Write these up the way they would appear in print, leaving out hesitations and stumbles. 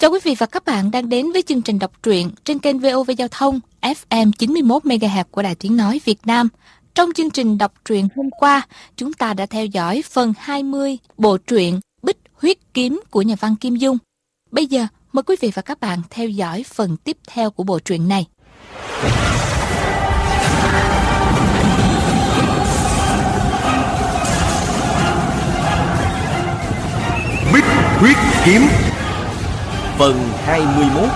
Chào quý vị và các bạn đang đến với chương trình đọc truyện trên kênh VOV Giao thông FM 91 MHz của Đài Tiếng nói Việt Nam. Trong chương trình đọc truyện hôm qua, chúng ta đã theo dõi phần 20 bộ truyện Bích Huyết Kiếm của nhà văn Kim Dung. Bây giờ, mời quý vị và các bạn theo dõi phần tiếp theo của bộ truyện này. Bích Huyết Kiếm phần 21.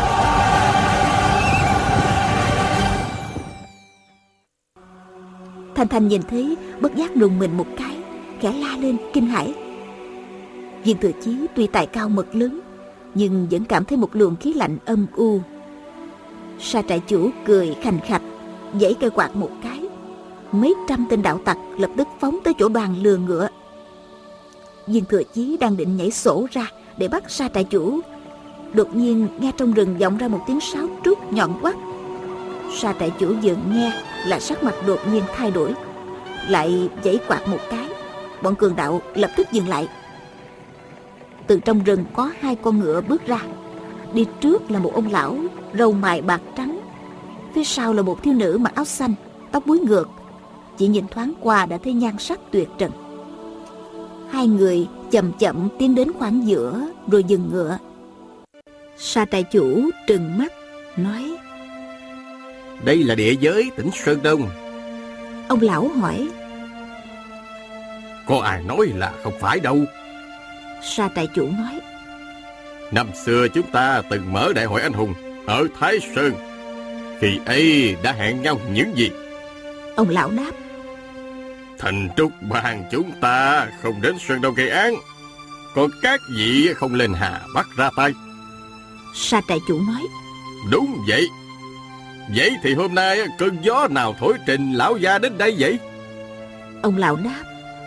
Thanh nhìn thấy bất giác rùng mình một cái, khẽ la lên kinh hãi. Viên Thừa Chí tuy tài cao mật lớn, nhưng vẫn cảm thấy một luồng khí lạnh âm u. Sa trại chủ cười khành khạch, giãy cây quạt một cái. Mấy trăm tên đạo tặc lập tức phóng tới chỗ đoàn lừa ngựa. Viên Thừa Chí đang định nhảy sổ ra để bắt sa trại chủ, đột nhiên nghe trong rừng vọng ra một tiếng sáo trúc nhọn quắt. Sa trại chủ vừa nghe là sắc mặt đột nhiên thay đổi, lại giãy quạt một cái. Bọn cường đạo lập tức dừng lại. Từ trong rừng có hai con ngựa bước ra. Đi trước là một ông lão râu mài bạc trắng, phía sau là một thiếu nữ mặc áo xanh, tóc búi ngược. Chỉ nhìn thoáng qua đã thấy nhan sắc tuyệt trần. Hai người chậm chậm tiến đến khoảng giữa rồi dừng ngựa. Sa trại chủ trừng mắt nói: Đây là địa giới tỉnh Sơn Đông. Ông lão hỏi: Có ai nói là không phải đâu? Sa trại chủ nói: Năm xưa chúng ta từng mở đại hội anh hùng ở Thái Sơn. Khi ấy đã hẹn nhau những gì? Ông lão đáp: Thành trúc bang chúng ta không đến Sơn Đông gây án, còn các vị không lên Hà Bắc ra tay. Sa trại chủ nói: Đúng vậy. Vậy thì hôm nay cơn gió nào thổi trình lão gia đến đây vậy? Ông lão đáp: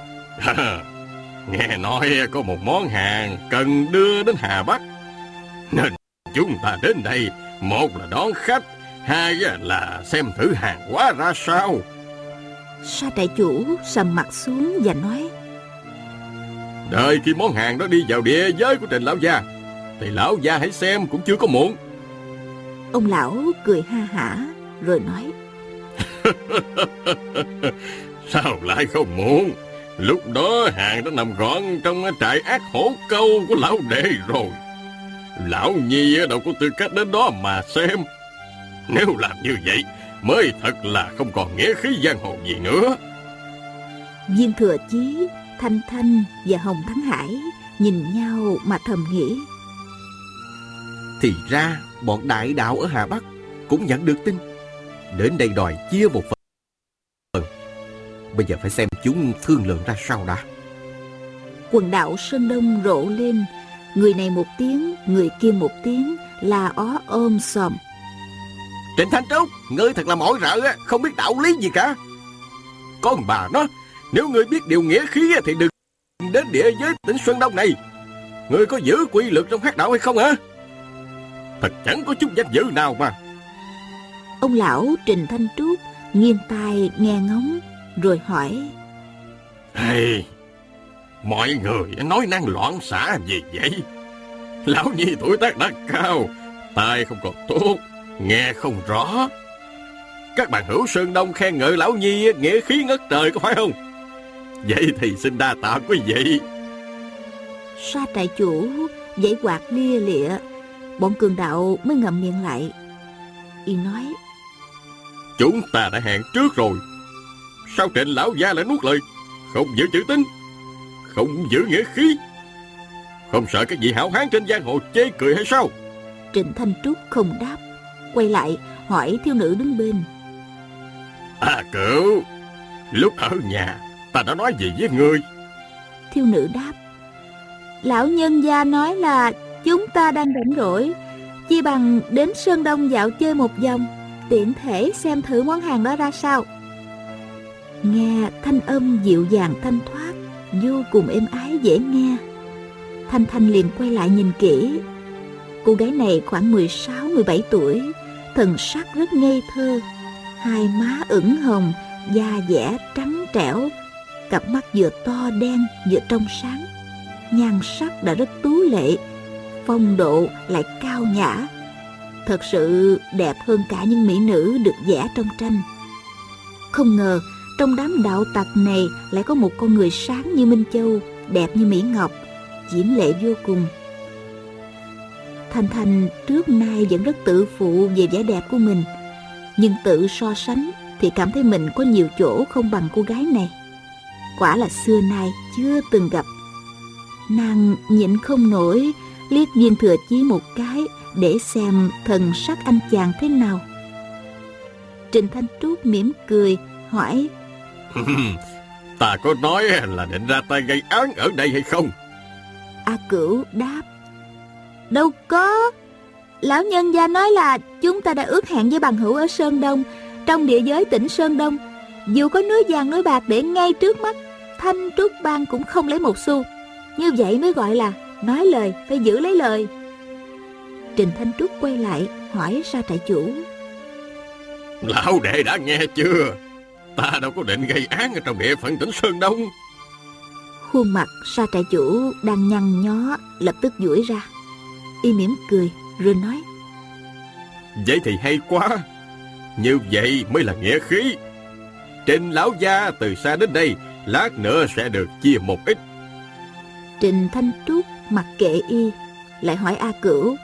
Nghe nói có một món hàng cần đưa đến Hà Bắc, nên chúng ta đến đây, một là đón khách, hai là xem thử hàng hóa ra sao. Sa trại chủ sầm mặt xuống và nói: Đợi khi món hàng đó đi vào địa giới của Trình lão gia thì lão gia hãy xem cũng chưa có muộn. Ông lão cười ha hả rồi nói: Sao lại không muộn? Lúc đó hàng đã nằm gọn trong trại ác hổ câu của lão đệ rồi. Lão nhi đâu có tư cách đến đó mà xem. Nếu làm như vậy mới thật là không còn nghĩa khí giang hồ gì nữa. Viên Thừa Chí, Thanh Thanh và Hồng Thắng Hải nhìn nhau mà thầm nghĩ: Thì ra bọn đại đạo ở Hà Bắc cũng nhận được tin, đến đây đòi chia một phần. Bây giờ phải xem chúng thương lượng ra sao đã. Quần đạo Sơn Đông rộ lên, người này một tiếng, người kia một tiếng, la ó ôm sòm. Trịnh Thanh Trúc, ngươi thật là mỏi rợ, không biết đạo lý gì cả. Con bà nó, nếu ngươi biết điều nghĩa khí thì đừng đến địa giới tỉnh Sơn Đông này. Ngươi có giữ quy luật trong hắc đạo hay không hả? Thật chẳng có chút danh dự nào mà. Ông lão Trịnh Thanh Trúc nghiêng tai nghe ngóng rồi hỏi: Hey, mọi người nói năng loạn xạ gì vậy? Lão nhi tuổi tác đã cao, tai không còn tốt, nghe không rõ. Các bạn hữu Sơn Đông khen ngợi lão nhi nghĩa khí ngất trời, có phải không? Vậy thì xin đa tạ quý vị. Sa trại chủ giãy quạt lia lịa. Bọn cường đạo mới ngậm miệng lại. Y nói: Chúng ta đã hẹn trước rồi, sao Trịnh lão gia lại nuốt lời, không giữ chữ tín, không giữ nghĩa khí? Không sợ các vị hảo hán trên giang hồ chê cười hay sao? Trịnh Thanh Trúc không đáp, quay lại hỏi thiếu nữ đứng bên: Cửu, lúc ở nhà ta đã nói gì với ngươi? Thiếu nữ đáp: Lão nhân gia nói là chúng ta đang rảnh rỗi, chi bằng đến Sơn Đông dạo chơi một vòng, tiện thể xem thử món hàng đó ra sao. Nghe thanh âm dịu dàng thanh thoát, vô cùng êm ái dễ nghe. Thanh Thanh liền quay lại nhìn kỹ. Cô gái này khoảng 16-17 tuổi, thần sắc rất ngây thơ, hai má ửng hồng, da dẻ trắng trẻo, cặp mắt vừa to đen vừa trong sáng, nhan sắc đã rất tú lệ, phong độ lại cao nhã, thật sự đẹp hơn cả những mỹ nữ được vẽ trong tranh. Không ngờ trong đám đạo tặc này lại có một con người sáng như Minh Châu, đẹp như Mỹ Ngọc, diễm lệ vô cùng. Thanh Thanh trước nay vẫn rất tự phụ về vẻ đẹp của mình, nhưng tự so sánh thì cảm thấy mình có nhiều chỗ không bằng cô gái này. Quả là xưa nay chưa từng gặp. Nàng nhịn không nổi liếc Viên Thừa Chí một cái để xem thần sắc anh chàng thế nào. Trịnh Thanh Trúc mỉm cười hỏi: Ta có nói là định ra tay gây án ở đây hay không? A Cửu đáp: Đâu có. Lão nhân gia nói là chúng ta đã ước hẹn với bằng hữu ở Sơn Đông, trong địa giới tỉnh Sơn Đông. Dù có núi vàng núi bạc để ngay trước mắt, Thanh Trúc Bang cũng không lấy một xu. Như vậy mới gọi là nói lời phải giữ lấy lời. Trình Thanh Trúc quay lại hỏi Sa trại chủ: Lão đệ đã nghe chưa? Ta đâu có định gây án ở trong địa phận tỉnh Sơn Đông. Khuôn mặt Sa trại chủ đang nhăn nhó lập tức duỗi ra. Y mỉm cười rồi nói: Vậy thì hay quá. Như vậy mới là nghĩa khí. Trình lão gia từ xa đến đây, lát nữa sẽ được chia một ít. Trình Thanh Trúc mặc kệ y, lại hỏi A Cửu: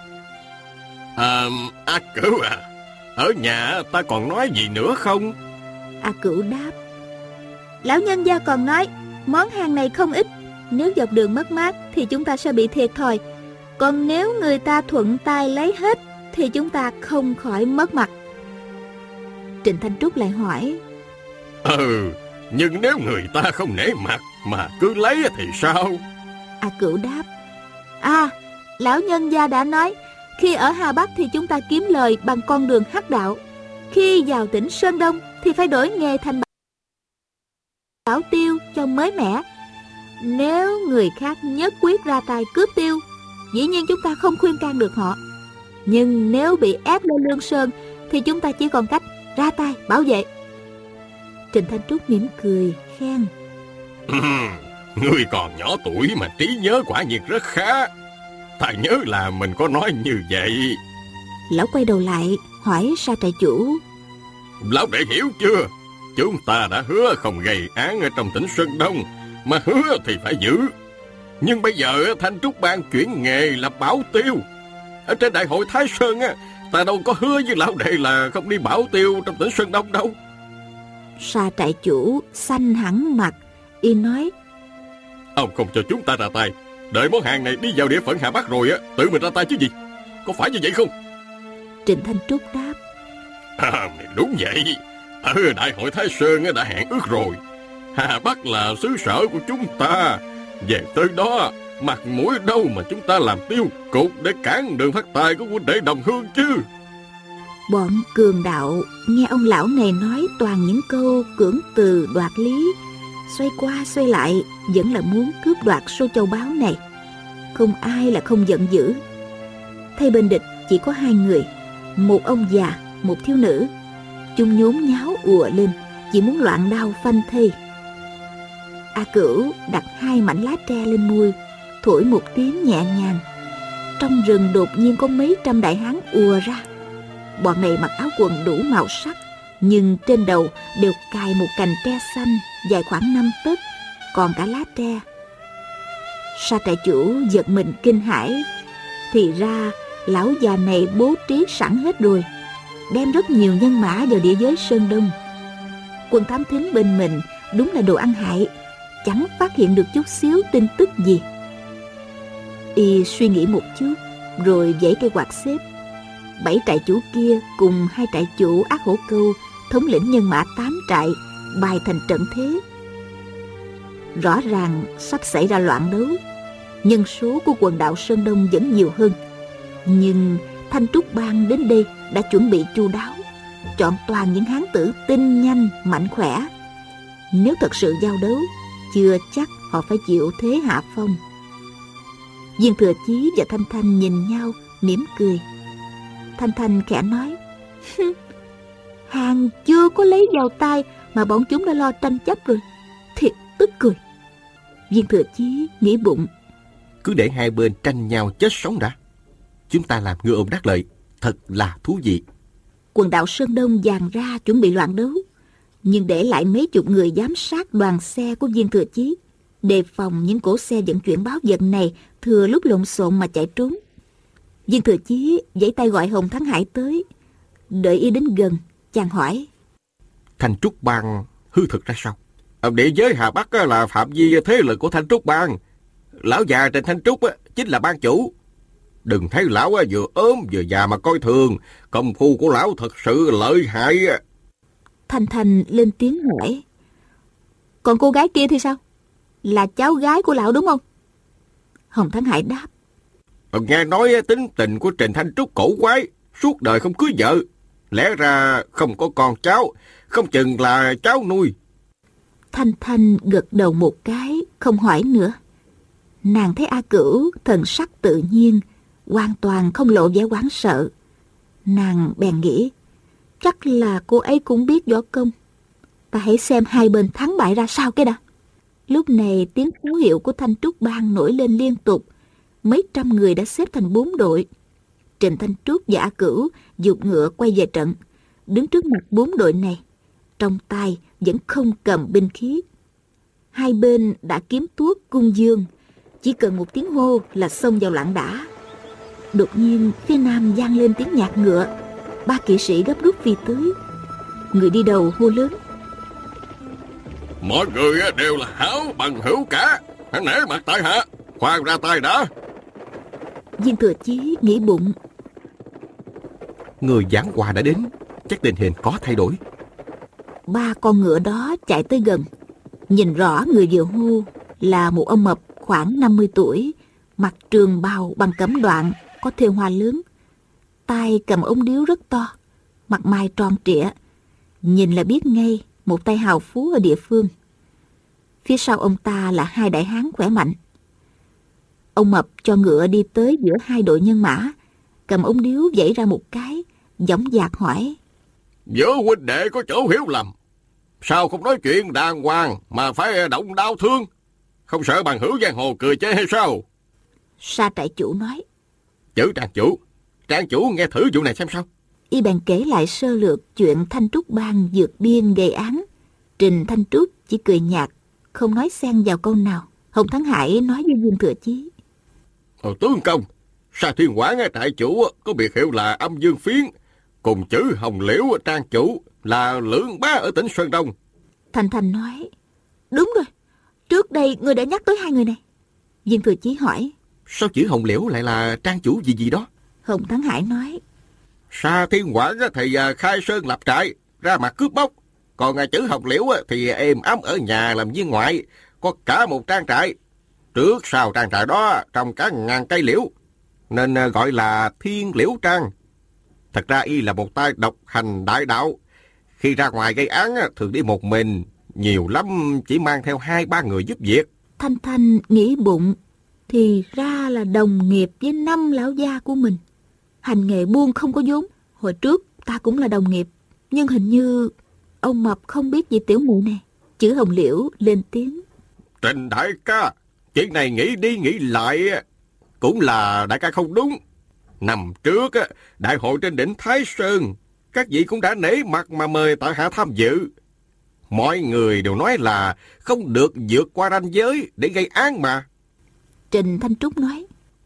A Cửu à, ở nhà ta còn nói gì nữa không? A Cửu đáp: Lão nhân gia còn nói món hàng này không ít, nếu dọc đường mất mát thì chúng ta sẽ bị thiệt thòi, còn nếu người ta thuận tay lấy hết thì chúng ta không khỏi mất mặt. Trịnh Thanh Trúc lại hỏi: Nhưng nếu người ta không nể mặt mà cứ lấy thì sao? A Cửu đáp: Lão nhân gia đã nói, khi ở Hà Bắc thì chúng ta kiếm lời bằng con đường hắc đạo, khi vào tỉnh Sơn Đông thì phải đổi nghề thành bảo tiêu cho mới mẻ. Nếu người khác nhất quyết ra tay cướp tiêu, dĩ nhiên chúng ta không khuyên can được họ, nhưng nếu bị ép lên Lương Sơn thì chúng ta chỉ còn cách ra tay bảo vệ. Trịnh Thanh Trúc mỉm cười khen: Ngươi còn nhỏ tuổi mà trí nhớ quả nhiên rất khá. Ta nhớ là mình có nói như vậy. Lão quay đầu lại hỏi Sa trại chủ: Lão đệ hiểu chưa? Chúng ta đã hứa không gây án ở trong tỉnh Sơn Đông, mà hứa thì phải giữ. Nhưng bây giờ Thanh Trúc Bang chuyển nghề là bảo tiêu. Ở trên đại hội Thái Sơn á, ta đâu có hứa với lão đệ là không đi bảo tiêu trong tỉnh Sơn Đông đâu. Sa trại chủ xanh hẳn mặt, y nói: Ông không cho chúng ta ra tay, đợi món hàng này đi vào địa phận Hà Bắc rồi á, tự mình ra tay chứ gì. Có phải như vậy không? Trịnh Thanh Trúc đáp: Đúng vậy. Ở đại hội Thái Sơn đã hẹn ước rồi. Hà Bắc là xứ sở của chúng ta. Về tới đó, mặt mũi đâu mà chúng ta làm tiêu cục để cản đường phát tài của huynh đệ đồng hương chứ. Bọn cường đạo nghe ông lão này nói toàn những câu cưỡng từ đoạt lý, xoay qua xoay lại vẫn là muốn cướp đoạt số châu báu này. Không ai là không giận dữ. Thay bên địch chỉ có hai người, một ông già, một thiếu nữ. Chúng nhốn nháo ùa lên, chỉ muốn loạn đao phanh thây. A Cửu đặt hai mảnh lá tre lên môi, thổi một tiếng nhẹ nhàng. Trong rừng đột nhiên có mấy trăm đại hán ùa ra. Bọn này mặc áo quần đủ màu sắc, nhưng trên đầu đều cài một cành tre xanh dài khoảng 5 tấc, còn cả lá tre. Sa trại chủ giật mình kinh hãi. Thì ra lão già này bố trí sẵn hết rồi, đem rất nhiều nhân mã vào địa giới Sơn Đông. Quân thám thính bên mình đúng là đồ ăn hại, chẳng phát hiện được chút xíu tin tức gì. Y suy nghĩ một chút rồi vẫy cây quạt xếp. 7 trại chủ kia cùng 2 trại chủ Ác Hổ Câu, thống lĩnh nhân mã 8 trại, bài thành trận thế. Rõ ràng sắp xảy ra loạn đấu. Nhân số của quần đạo Sơn Đông vẫn nhiều hơn, nhưng Thanh Trúc Bang đến đây đã chuẩn bị chu đáo, chọn toàn những hán tử tinh nhanh, mạnh khỏe. Nếu thật sự giao đấu, chưa chắc họ phải chịu thế hạ phong. Viên Thừa Chí và Thanh Thanh nhìn nhau mỉm cười. Thanh Thanh khẽ nói: Hàng chưa có lấy vào tay mà bọn chúng đã lo tranh chấp rồi, thiệt tức cười. Viên Thừa Chí nghĩ bụng: Cứ để hai bên tranh nhau chết sống đã, Chúng ta làm ngư ông đắc lợi, thật là thú vị. Quần đảo Sơn Đông dàn ra chuẩn bị loạn đấu, nhưng để lại mấy chục người giám sát đoàn xe của Viên Thừa Chí, đề phòng những cỗ xe vận chuyển báo vật này thừa lúc lộn xộn mà chạy trốn. Viên Thừa Chí giãy tay gọi Hồng Thắng Hải tới. Đợi y đến gần, chàng hỏi: Thanh Trúc Bang hư thực ra sao? Địa giới Hà Bắc là phạm vi thế lực của Thanh Trúc Bang. Lão già Trịnh Thanh Trúc chính là ban chủ. Đừng thấy lão vừa ốm vừa già mà coi thường. Công phu của lão thật sự lợi hại. Thanh Thanh lên tiếng hỏi: Còn cô gái kia thì sao? Là cháu gái của lão đúng không? Hồng Thắng Hải đáp: Nghe nói tính tình của Trịnh Thanh Trúc cổ quái, suốt đời không cưới vợ. Lẽ ra không có con cháu, không chừng là cháu nuôi. Thanh Thanh gật đầu một cái, không hỏi nữa. Nàng thấy A Cửu thần sắc tự nhiên, hoàn toàn không lộ vẻ hoảng sợ. Nàng bèn nghĩ, chắc là cô ấy cũng biết võ công. Ta hãy xem hai bên thắng bại ra sao cái đã. Lúc này tiếng pháo hiệu của Thanh Trúc Bang nổi lên liên tục. Mấy trăm người đã xếp thành 4 đội. Trịnh Thanh Trúc và A Cửu giục ngựa quay về trận, đứng trước mặt 4 đội này. Trong tay vẫn không cầm binh khí. Hai bên đã kiếm tuốt cung dương, chỉ cần một tiếng hô là xông vào loạn đả. Đột nhiên phía nam vang lên tiếng nhạc ngựa. 3 kỵ sĩ gấp rút phi tới. Người đi đầu hô lớn: Mọi người đều là hảo bằng hữu cả, hãy nể mặt tại hạ, khoan ra tay đã. Viên Thừa Chí nghĩ bụng, Người giảng hòa đã đến, chắc tình hình có thay đổi. 3 con ngựa đó chạy tới gần. Nhìn rõ người vừa hô là một ông mập khoảng 50 tuổi, mặc trường bào bằng cẩm đoạn, có thêu hoa lớn, tay cầm ống điếu rất to, mặt mày tròn trịa, nhìn là biết ngay một tay hào phú ở địa phương. Phía sau ông ta là 2 đại hán khỏe mạnh. Ông mập cho ngựa đi tới giữa 2 đội nhân mã, cầm ống điếu vẫy ra một cái, dõng dạc hỏi: Giữa huynh đệ có chỗ hiểu lầm, sao không nói chuyện đàng hoàng mà phải động đao thương? Không sợ bằng hữu giang hồ cười chê hay sao? Sa trại chủ nói: Chữ Trang chủ nghe thử vụ này xem sao. Y bèn kể lại sơ lược chuyện Thanh Trúc Bang vượt biên gây án. Trình Thanh Trúc chỉ cười nhạt, không nói xen vào câu nào. Hồng Thắng Hải nói với Viên Thừa Chí: Tướng công, Sa Thiên Quảng trại chủ có biệt hiệu là Âm Dương Phiến, cùng chữ Hồng Liễu trang chủ là Lưỡng Bá ở tỉnh Sơn Đông. Thanh Thanh nói: Đúng rồi, trước đây ngươi đã nhắc tới 2 người này. Viên Thừa Chí hỏi: Sao chữ Hồng Liễu lại là trang chủ gì đó? Hồng Thắng Hải nói: Sa Thiên Quảng thì khai sơn lập trại, ra mặt cướp bóc. Còn chữ Hồng Liễu thì êm ấm ở nhà làm viên ngoại, có cả một trang trại. Trước sau trang trại đó trồng cả ngàn cây liễu, nên gọi là Thiên Liễu Trang. Thật ra y là một tay độc hành đại đạo. Khi ra ngoài gây án thường đi một mình, nhiều lắm chỉ mang theo 2-3 người giúp việc. Thanh Thanh nghĩ bụng, thì ra là đồng nghiệp với 5 lão gia của mình. Hành nghề buôn không có vốn. Hồi trước ta cũng là đồng nghiệp, nhưng hình như ông mập không biết gì tiểu muội này. Chữ Hồng Liễu lên tiếng: Trình đại ca, chuyện này nghĩ đi nghĩ lại cũng là đại ca không đúng. Năm trước đại hội trên đỉnh Thái Sơn, các vị cũng đã nể mặt mà mời tại hạ tham dự. Mọi người đều nói là không được vượt qua ranh giới để gây án mà. Trình Thanh Trúc nói: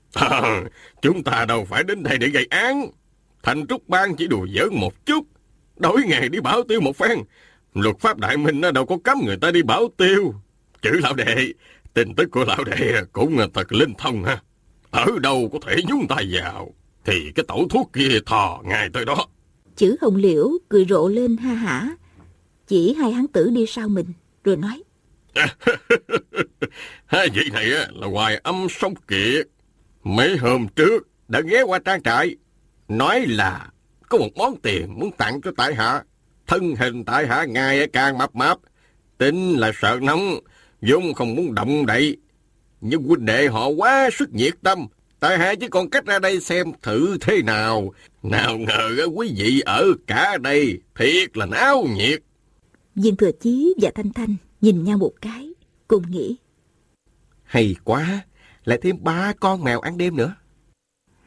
Chúng ta đâu phải đến đây để gây án. Thanh Trúc Bang chỉ đùa giỡn một chút, đổi ngày đi bảo tiêu một phen. Luật pháp Đại Minh đâu có cấm người ta đi bảo tiêu. Chữ lão đệ, tin tức của lão đệ cũng thật linh thông ha. Ở đâu có thể nhúng tay vào thì cái tẩu thuốc kia thò ngay tới đó. Chữ Hồng Liễu cười rộ lên ha hả, chỉ 2 hán tử đi sau mình, rồi nói: Hai vị này là Hoài Âm Song Kiệt. Mấy hôm trước đã ghé qua trang trại, nói là có một món tiền muốn tặng cho tại hạ. Thân hình tại hạ ngày càng mập mạp, tính là sợ nóng, vốn không muốn động đậy. Nhưng huynh đệ họ quá sức nhiệt tâm, tại hạ chỉ còn cách ra đây xem thử thế nào. Nào ngờ quý vị ở cả đây, thiệt là náo nhiệt. Viên Thừa Chí và Thanh Thanh nhìn nhau một cái, cùng nghĩ: Hay quá, lại thêm 3 con mèo ăn đêm nữa.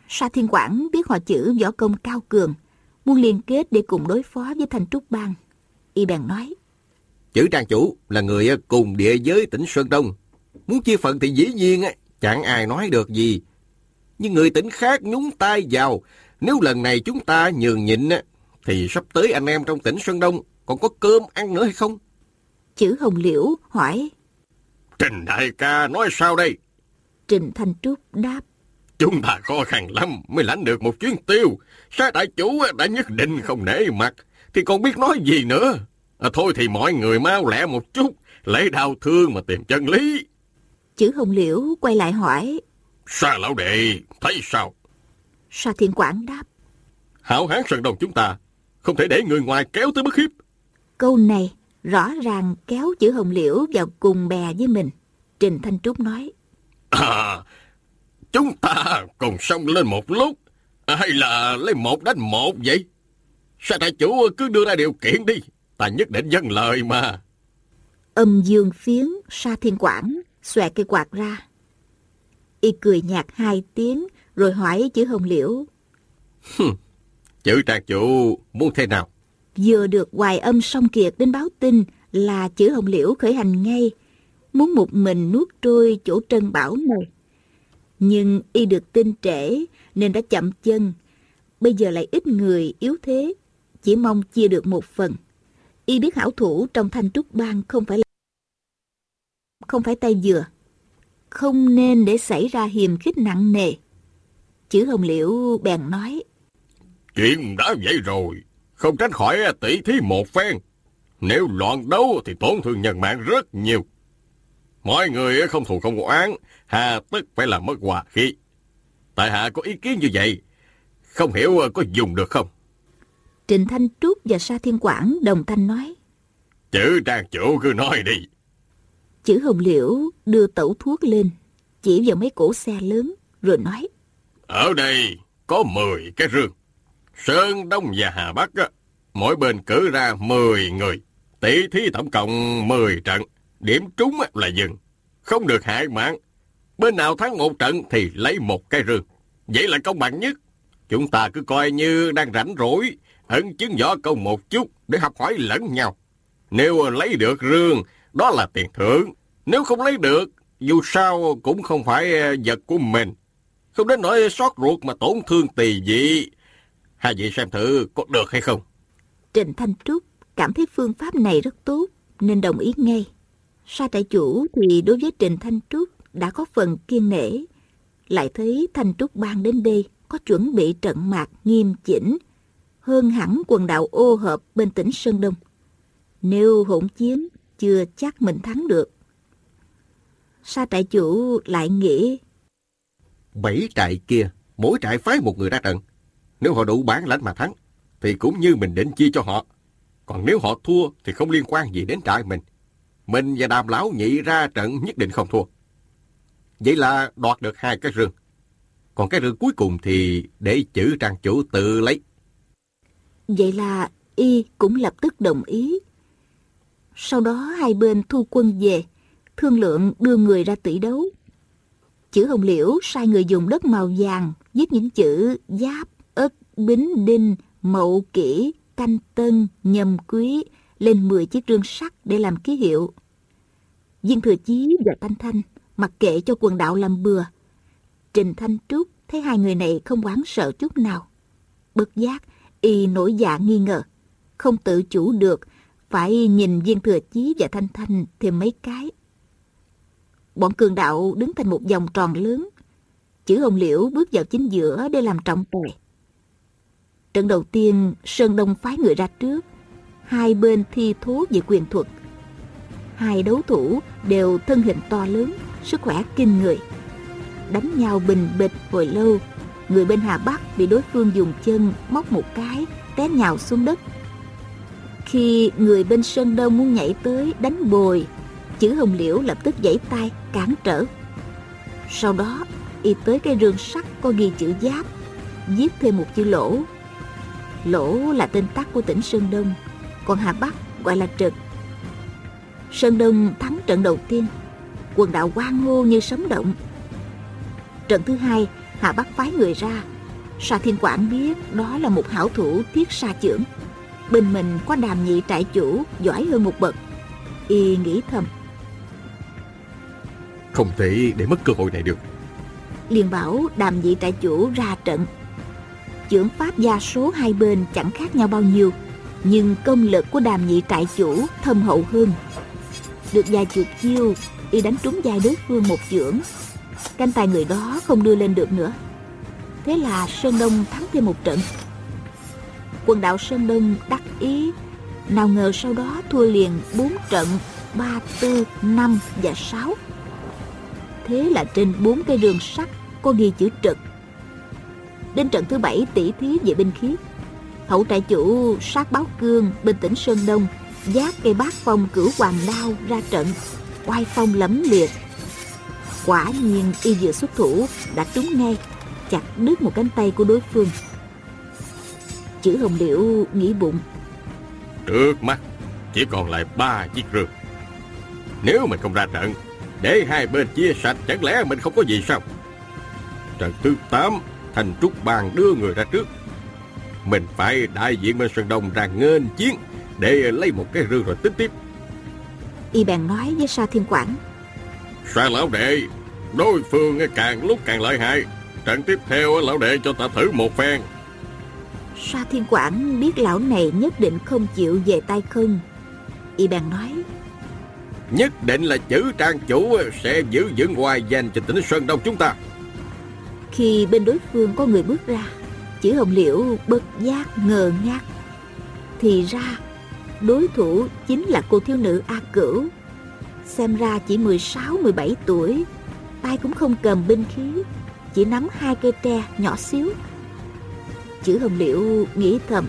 Sa Thiên Quảng biết họ Chử võ công cao cường, muốn liên kết để cùng đối phó với Thanh Trúc Bang. Y bèn nói: Chử trang chủ là người cùng địa giới tỉnh Sơn Đông, muốn chia phận thì dĩ nhiên chẳng ai nói được gì. Nhưng người tỉnh khác nhúng tay vào, nếu lần này chúng ta nhường nhịn thì sắp tới anh em trong tỉnh Sơn Đông còn có cơm ăn nữa hay không? Chử Hồng Liễu hỏi: Trình đại ca nói sao đây? Trình Thanh Trúc đáp: Chúng ta khó khăn lắm mới lãnh được một chuyến tiêu. Sa đại chủ đã nhất định không nể mặt thì còn biết nói gì nữa. Thôi thì mọi người mau lẹ một chút, lấy đau thương mà tìm chân lý. Chử Hồng Liễu quay lại hỏi: Sa lão đệ thấy sao? Sa Thiên Quảng đáp: Hảo hán Sơn Đông chúng ta không thể để người ngoài kéo tới bức hiếp. Câu này rõ ràng kéo Chử Hồng Liễu vào cùng bè với mình. Trình Thanh Trúc nói: Chúng ta cùng xông lên một lúc, hay là lấy một đánh một vậy? Sa đại chủ cứ đưa ra điều kiện đi, ta nhất định vâng lời mà. Âm dương phiến, Sa Thiên Quảng xòe cây quạt ra. Y cười nhạt 2 tiếng rồi hỏi Chử Hồng Liễu: Chử trang chủ muốn thế nào? Vừa được Hoài Âm Song Kiệt đến báo tin là Chử Hồng Liễu khởi hành ngay, muốn một mình nuốt trôi chỗ Trân Bảo này. Nhưng y được tin trễ nên đã chậm chân. Bây giờ lại ít người yếu thế, chỉ mong chia được một phần. Y biết hảo thủ trong Thanh Trúc Bang không phải tay vừa, không nên để xảy ra hiềm khích nặng nề. Chử Hồng Liễu bèn nói: Chuyện đã vậy rồi, không tránh khỏi tỉ thí một phen. Nếu loạn đấu thì tổn thương nhân mạng rất nhiều. Mọi người không thù không oán, hà tất phải làm mất hòa khí. Tại hạ có ý kiến như vậy, không hiểu có dùng được không? Trịnh Thanh Trúc và Sa Thiên Quảng đồng thanh nói: Chử trang chủ cứ nói đi. Chử Hồng Liễu đưa tẩu thuốc lên, chỉ vào mấy cỗ xe lớn rồi nói: Ở đây có 10 cái rương. Sơn Đông và Hà Bắc mỗi bên cử ra 10 người, tỷ thí tổng cộng 10 trận. Điểm trúng là dừng, không được hại mạng. Bên nào thắng một trận thì lấy một cái rương. Vậy là công bằng nhất. Chúng ta cứ coi như đang rảnh rỗi, ẩn chứng võ công một chút để học hỏi lẫn nhau. Nếu lấy được rương, đó là tiền thưởng. Nếu không lấy được, dù sao cũng không phải vật của mình. Không đến nỗi xót ruột mà tổn thương tỳ vị. Hai vị xem thử có được hay không? Trịnh Thanh Trúc cảm thấy phương pháp này rất tốt nên đồng ý ngay. Sa trại chủ thì đối với Trịnh Thanh Trúc đã có phần kiêng nể, lại thấy Thanh Trúc Bang đến đây có chuẩn bị trận mạc nghiêm chỉnh hơn hẳn quần đảo ô hợp bên tỉnh Sơn Đông. Nếu hỗn chiến chưa chắc mình thắng được. Sa trại chủ lại nghĩ: 7 trại kia, mỗi trại phái một người ra trận. Nếu họ đủ bản lãnh mà thắng thì cũng như mình định chia cho họ. Còn nếu họ thua thì không liên quan gì đến trại mình. Mình và Đàm lão nhị ra trận nhất định không thua. Vậy là đoạt được 2 cái rương. Còn cái rương cuối cùng thì để Chử trang chủ tự lấy. Vậy là y cũng lập tức đồng ý. Sau đó hai bên thu quân về, thương lượng đưa người ra tỷ đấu. Chử Hồng Liễu sai người dùng đất màu vàng viết những chữ Giáp, Ất, Bính, Đinh, Mậu, Kỷ, Canh, Tân, Nhâm, Quý lên 10 chiếc rương sắt để làm ký hiệu. Viên Thừa Chí và Thanh Thanh mặc kệ cho quần đạo làm bừa. Trình Thanh Trúc thấy hai người này không oán sợ chút nào. Bất giác y nổi dạ nghi ngờ, không tự chủ được, phải nhìn Viên Thừa Chí và Thanh Thanh thêm mấy cái. Bọn cường đạo đứng thành một vòng tròn lớn. Chử Hồng Liễu bước vào chính giữa để làm trọng tài. Trận đầu tiên Sơn Đông phái người ra trước, hai bên thi thố về quyền thuật. Hai đấu thủ đều thân hình to lớn, sức khỏe kinh người. Đánh nhau bình bịch hồi lâu, người bên Hà Bắc bị đối phương dùng chân móc một cái, té nhào xuống đất. Khi người bên Sơn Đông muốn nhảy tới đánh bồi, Chử Hồng Liễu lập tức giãy tay cản trở. Sau đó y tới cái rương sắt có ghi chữ Giáp, viết thêm một chữ Lỗ. Lỗ là tên tắt của tỉnh Sơn Đông, còn Hà Bắc gọi là Trực. Sơn Đông thắng trận đầu tiên, quần đạo hoan hô như sấm động. Trận thứ hai, Hà Bắc phái người ra, Sa Thiên Quảng biết đó là một hảo thủ thiết sa chưởng. Bên mình có Đàm nhị trại chủ giỏi hơn một bậc. Y nghĩ thầm, không thể để mất cơ hội này được. liền bảo Đàm nhị trại chủ ra trận. Chưởng pháp gia số hai bên chẳng khác nhau bao nhiêu, nhưng công lực của Đàm nhị trại chủ thâm hậu hơn. Được vài chục chiêu, y đánh trúng vai đối phương một chưởng, cánh tay người đó không đưa lên được nữa. Thế là Sơn Đông thắng thêm một trận. Quần đạo Sơn Đông đắc ý, nào ngờ sau đó thua liền 4 trận, 3, 4, 5 và 6. Thế là trên 4 cây rương sắt có ghi chữ Trực. Đến trận thứ 7 tỷ thí về binh khí, hậu trại chủ Sát Báo Cương bên tỉnh Sơn Đông vác cây bát phong cửu hoàng đao ra trận, oai phong lẫm liệt. Quả nhiên y vừa xuất thủ đã trúng ngay, chặt đứt một cánh tay của đối phương. Chữ Hồng Liễu nghĩ bụng, trước mắt chỉ còn lại 3 chiếc rương. Nếu mình không ra trận, để hai bên chia sạch, chẳng lẽ mình không có gì sao? Trận thứ 8, Thành Trúc Bang đưa người ra trước. Mình phải đại diện bên Sơn Đông ra nghênh chiến, để lấy một cái rương rồi tính tiếp. Y bèn nói với Sa Thiên Quảng, Sa lão đệ, đối phương càng lúc càng lợi hại. Trận tiếp theo lão đệ cho ta thử một phen. Sa Thiên Quảng biết lão này nhất định không chịu về tay không. Y bèn nói, Nhất định là chữ Trang chủ sẽ giữ vững hoài danh cho tỉnh Sơn Đông chúng ta. Khi bên đối phương có người bước ra, Chữ Hồng Liễu bất giác ngơ ngác. Thì ra đối thủ chính là cô thiếu nữ A Cửu. Xem ra chỉ 16-17 tuổi, tay cũng không cầm binh khí, chỉ nắm 2 cây tre nhỏ xíu. Chữ Hồng Liễu nghĩ thầm,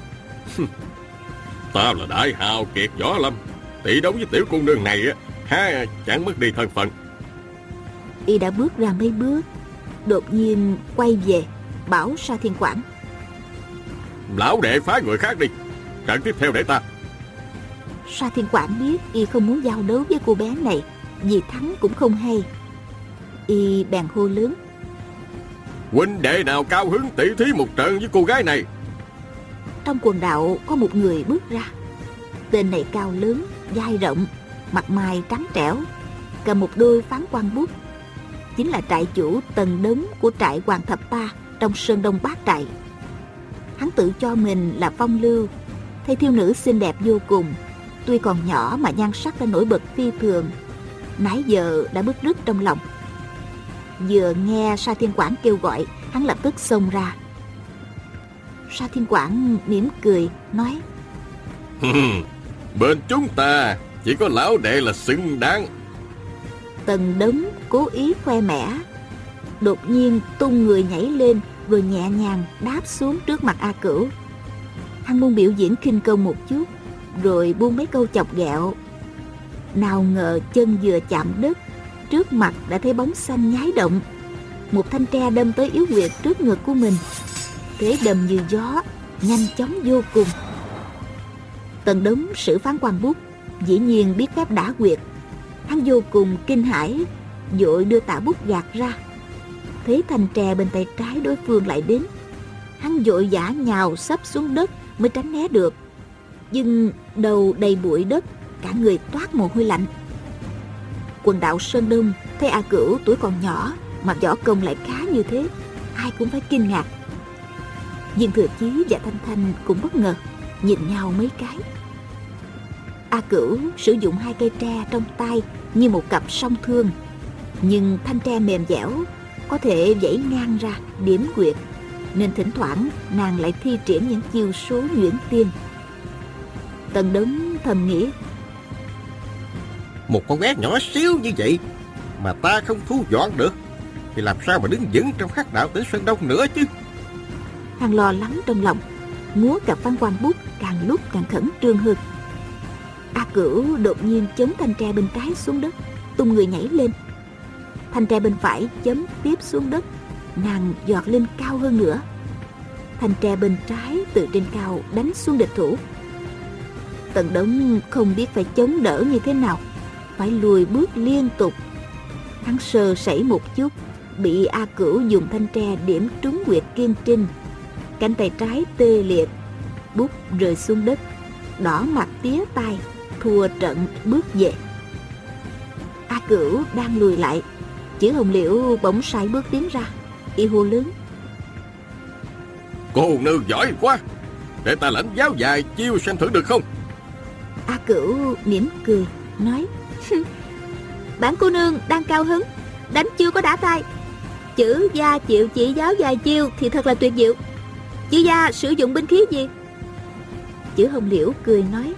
Ta là đại hào kiệt võ lâm, tỷ đấu với tiểu cô nương này ha chẳng mất đi thân phận. Y đã bước ra mấy bước, đột nhiên quay về bảo Sa Thiên Quảng, Lão đệ phái người khác đi, trận tiếp theo để ta. Sa Thiên Quảng biết y không muốn giao đấu với cô bé này, vì thắng cũng không hay. Y bèn hô lớn, Huynh đệ nào cao hứng tỷ thí một trận với cô gái này? Trong quần đạo có một người bước ra. Tên này cao lớn, vai rộng, mặt mày trắng trẻo, cầm một đôi phán quan bút. Chính là trại chủ Tần Đống của trại Hoàng Thập Pa trong Sơn Đông Bát trại. Hắn tự cho mình là phong lưu, thấy thiếu nữ xinh đẹp vô cùng, tuy còn nhỏ mà nhan sắc đã nổi bật phi thường, nãy giờ đã bứt rứt trong lòng. Vừa nghe Sa Thiên Quảng kêu gọi, hắn lập tức xông ra. Sa Thiên Quảng mỉm cười nói, Bên chúng ta chỉ có lão đệ là xứng đáng. Tần Đống cố ý khoe mẽ, đột nhiên tung người nhảy lên rồi nhẹ nhàng đáp xuống trước mặt A Cửu. Hắn muốn biểu diễn khinh công một chút, rồi buông mấy câu chọc ghẹo. Nào ngờ chân vừa chạm đất, trước mặt đã thấy bóng xanh nháy động. Một thanh tre đâm tới yếu huyệt trước ngực của mình. Thế đâm như gió, nhanh chóng vô cùng. Tần Đống sử phán quan bút, dĩ nhiên biết phép đả huyệt. Hắn vô cùng kinh hãi, vội đưa tạ bút gạt ra. Thấy thanh tre bên tay trái đối phương lại đến, hắn vội vã nhào sấp xuống đất mới tránh né được. Nhưng đầu đầy bụi đất, cả người toát mồ hôi lạnh. Quần đạo Sơn Đông thấy A Cửu tuổi còn nhỏ mà võ công lại khá như thế, ai cũng phải kinh ngạc. Viên Thừa Chí và Thanh Thanh cũng bất ngờ, nhìn nhau mấy cái. A Cửu sử dụng 2 cây tre trong tay như một cặp song thương, nhưng thanh tre mềm dẻo, có thể vẫy ngang ra điểm huyệt, nên thỉnh thoảng nàng lại thi triển những chiêu số nhuyễn tiên. Tần Đống thầm nghĩ, Một con bé nhỏ xíu như vậy mà ta không thu dọn được, thì làm sao mà đứng vững trong hắc đạo tỉnh Sơn Đông nữa chứ. hắn lo lắng trong lòng, múa cặp phán quan bút càng lúc càng khẩn trương hơn. A Cửu đột nhiên chống thanh tre bên trái xuống đất, tung người nhảy lên. Thanh tre bên phải chấm tiếp xuống đất, nàng giọt lên cao hơn nữa. Thanh tre bên trái từ trên cao đánh xuống địch thủ. Tần Đống không biết phải chống đỡ như thế nào, phải lùi bước liên tục. Hắn sơ sẩy một chút, bị A Cửu dùng thanh tre điểm trúng huyệt kiên trinh. Cánh tay trái tê liệt, bút rơi xuống đất, đỏ mặt tía tai, thua trận bước về. A Cửu đang lùi lại, Chữ Hồng Liễu bỗng sải bước tiến ra, y hô lớn: Cô nương giỏi quá, để ta lãnh giáo vài chiêu xem thử được không? A Cửu mỉm cười nói: Bản cô nương đang cao hứng, đánh chưa có đã tay. Chữ gia chịu chỉ giáo vài chiêu thì thật là tuyệt diệu. Chữ gia sử dụng binh khí gì? Chữ Hồng Liễu cười nói: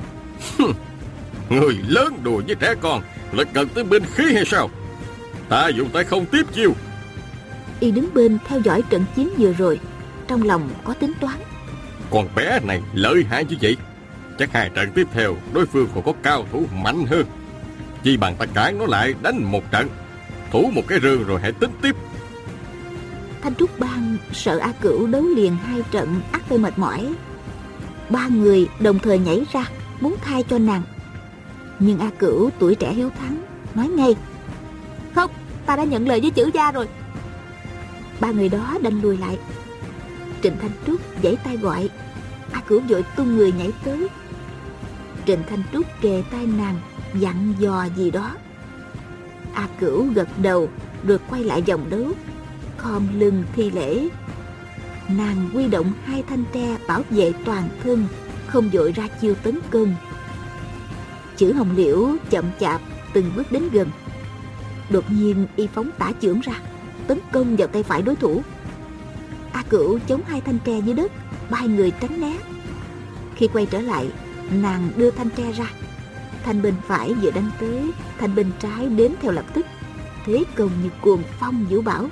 Người lớn đùa với trẻ con lại cần tới binh khí hay sao? Ta dùng tay không tiếp chiêu. Y đứng bên theo dõi trận chiến vừa rồi, trong lòng có tính toán. Con bé này lợi hại như vậy, chắc 2 trận tiếp theo đối phương còn có cao thủ mạnh hơn. Chỉ bằng ta cản nó lại đánh một trận, thủ một cái rương rồi hãy tính tiếp. Thanh Trúc Bang sợ A Cửu đấu liền 2 trận ắt phải mệt mỏi. 3 người đồng thời nhảy ra muốn thay cho nàng, nhưng A Cửu tuổi trẻ hiếu thắng nói ngay: Không, ta đã nhận lời với Chữ gia rồi. 3 người đó đành lùi lại. Trịnh Thanh Trúc giãy tay gọi, A Cửu vội tung người nhảy tới. Trịnh Thanh Trúc kề tai nàng dặn dò gì đó. A Cửu gật đầu rồi quay lại vòng đấu, khom lưng thi lễ. Nàng huy động 2 thanh tre bảo vệ toàn thân, không vội ra chiêu tấn công. Chữ Hồng Liễu chậm chạp từng bước đến gần. Đột nhiên y phóng tả chưởng ra, tấn công vào tay phải đối thủ. A Cửu chống 2 thanh tre dưới đất, 3 người tránh né. Khi quay trở lại, nàng đưa thanh tre ra. Thanh bên phải vừa đánh tới, thanh bên trái đến theo lập tức, thế công như cuồng phong vũ bão.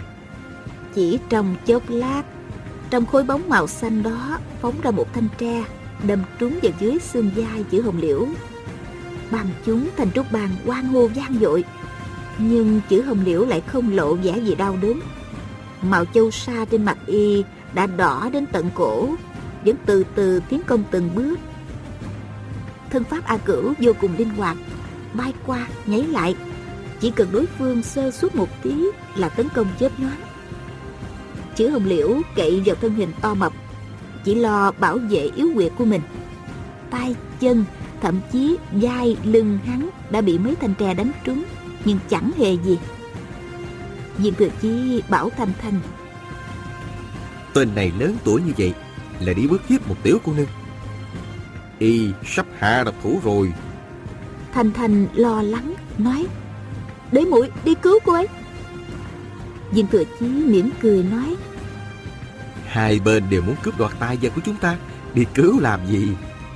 Chỉ trong chốc lát, trong khối bóng màu xanh đó phóng ra một thanh tre, đâm trúng vào dưới xương vai Chữ Hồng Liễu. Bang chúng Thanh Trúc Bang hoan hô vang dội, nhưng Chữ Hồng Liễu lại không lộ vẻ gì đau đớn. Màu châu sa trên mặt y đã đỏ đến tận cổ, vẫn từ từ tiến công từng bước. Thân pháp A Cửu vô cùng linh hoạt, bay qua nhảy lại, chỉ cần đối phương sơ suất một tí là tấn công chớp nhoáng. Chữ Hồng Liễu cậy vào thân hình to mập, chỉ lo bảo vệ yếu huyệt của mình. Tay chân, thậm chí vai lưng hắn đã bị mấy thanh tre đánh trúng, nhưng chẳng hề gì. Viên Thừa Chí bảo Thanh Thanh: Tên này lớn tuổi như vậy là đi bước hiếp một tiểu cô nương. Y sắp hạ độc thủ rồi. Thanh Thanh lo lắng nói: Để muội đi cứu cô ấy. Viên Thừa Chí mỉm cười nói: Hai bên đều muốn cướp đoạt tài vật của chúng ta, đi cứu làm gì?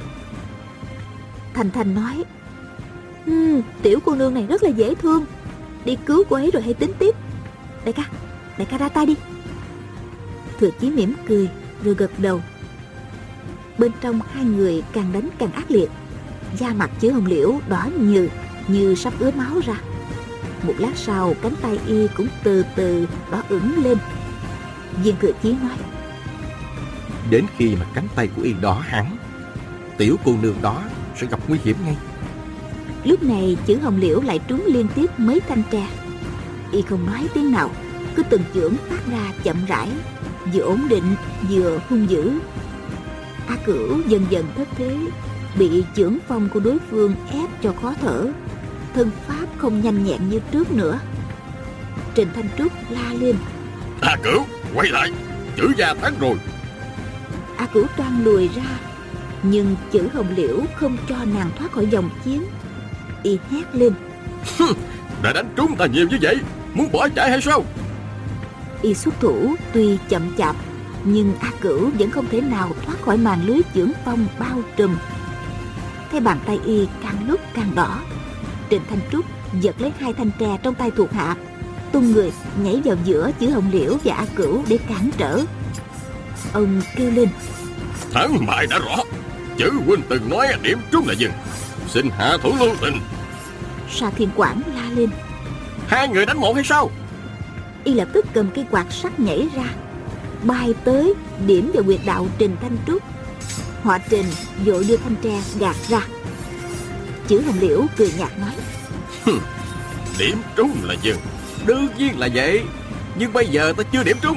Thanh Thanh nói: Tiểu cô nương này rất là dễ thương, đi cứu cô ấy rồi hãy tính tiếp. Đại ca ra tay đi. Thừa Chí mỉm cười rồi gật đầu. Bên trong 2 người càng đánh càng ác liệt. Da mặt Chữ Hồng Liễu đỏ như sắp ứa máu ra. Một lát sau, cánh tay y cũng từ từ đỏ ửng lên. Viên Thừa Chí nói: Đến khi mà cánh tay của y đỏ hẳn, tiểu cô nương đó sẽ gặp nguy hiểm ngay. Lúc này Chữ Hồng Liễu lại trúng liên tiếp mấy thanh tre. Y không nói tiếng nào, cứ từng chưởng phát ra chậm rãi, vừa ổn định vừa hung dữ. A Cửu dần dần thất thế, bị chưởng phong của đối phương ép cho khó thở, thân pháp không nhanh nhẹn như trước nữa. Trịnh Thanh Trúc la lên: A Cửu, quay lại, Chữ gia thắng rồi. A Cửu toan lùi ra, nhưng Chữ Hồng Liễu không cho nàng thoát khỏi vòng chiến. Y hét lên: Đã đánh trúng ta nhiều như vậy, muốn bỏ chạy hay sao? Y xuất thủ tuy chậm chạp, nhưng A Cửu vẫn không thể nào thoát khỏi màn lưới chưởng phong bao trùm. Thấy bàn tay y càng lúc càng đỏ, Trịnh Thanh Trúc giật lấy 2 thanh tre trong tay thuộc hạ, tung người nhảy vào giữa Chữ Hồng Liễu và A Cửu để cản trở. Ông kêu lên: Thắng bại đã rõ, Chữ huynh từng nói điểm trúng là dừng, xin hạ thủ lưu tình. Sa Thiên Quảng la lên: 2 người đánh một hay sao? Y lập tức cầm cây quạt sắt nhảy ra, bay tới điểm vào huyệt đạo Trịnh Thanh Trúc. Họa Trình vội đưa thanh tre gạt ra. Chữ Hồng Liễu cười nhạt nói: Điểm trúng là dừng, đương nhiên là vậy. Nhưng bây giờ ta chưa điểm trúng.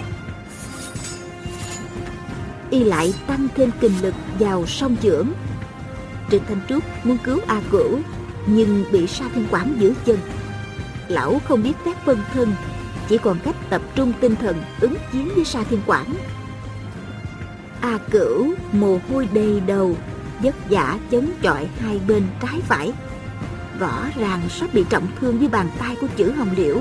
Y lại tăng thêm kình lực vào song chưởng. Trịnh Thanh Trúc muốn cứu A Cửu, nhưng bị Sa Thiên Quảng giữ chân. Lão không biết phép phân thân, chỉ còn cách tập trung tinh thần ứng chiến với Sa Thiên Quảng. A Cửu mồ hôi đầy đầu, vất vả chống chọi hai bên trái phải, rõ ràng sắp bị trọng thương với bàn tay của Chữ Hồng Liễu.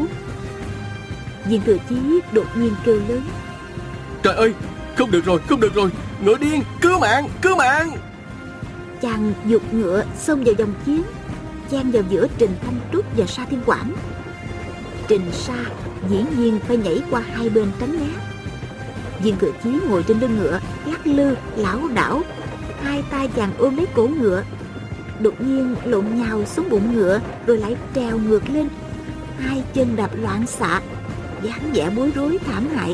Viên Thừa Chí đột nhiên kêu lớn: Trời ơi, không được rồi, ngựa điên, cứu mạng. Chàng giục ngựa xông vào vòng chiến, chen vào giữa Trịnh Thanh Trúc và Sa Thiên Quảng. Trịnh Sa dĩ nhiên phải nhảy qua hai bên tránh né. Viên Thừa Chí ngồi trên lưng ngựa, lắc lư lảo đảo, hai tay chàng ôm lấy cổ ngựa, đột nhiên lộn nhào xuống bụng ngựa, rồi lại trèo ngược lên, hai chân đạp loạn xạ, dáng vẻ bối rối thảm hại.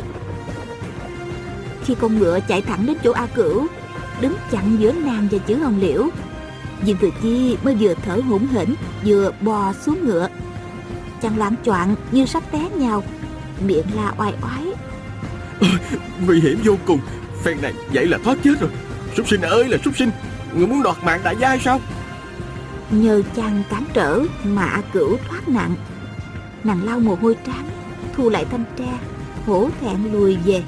Khi con ngựa chạy thẳng đến chỗ A Cửu, đứng chặn giữa nàng và Chữ Hồng Liễu, Viên Thừa Chí mới vừa thở hổn hển vừa bò xuống ngựa. Chàng loạng choạng như sắp té nhào, miệng la oai oái: Nguy hiểm vô cùng, phen này vậy là thoát chết rồi. Súc sinh ơi là súc sinh, người muốn đoạt mạng đại gia sao? Nhờ chàng cản trở mà A Cửu thoát nạn. Nàng lau mồ hôi trán, thu lại thanh tre, hổ thẹn lùi về.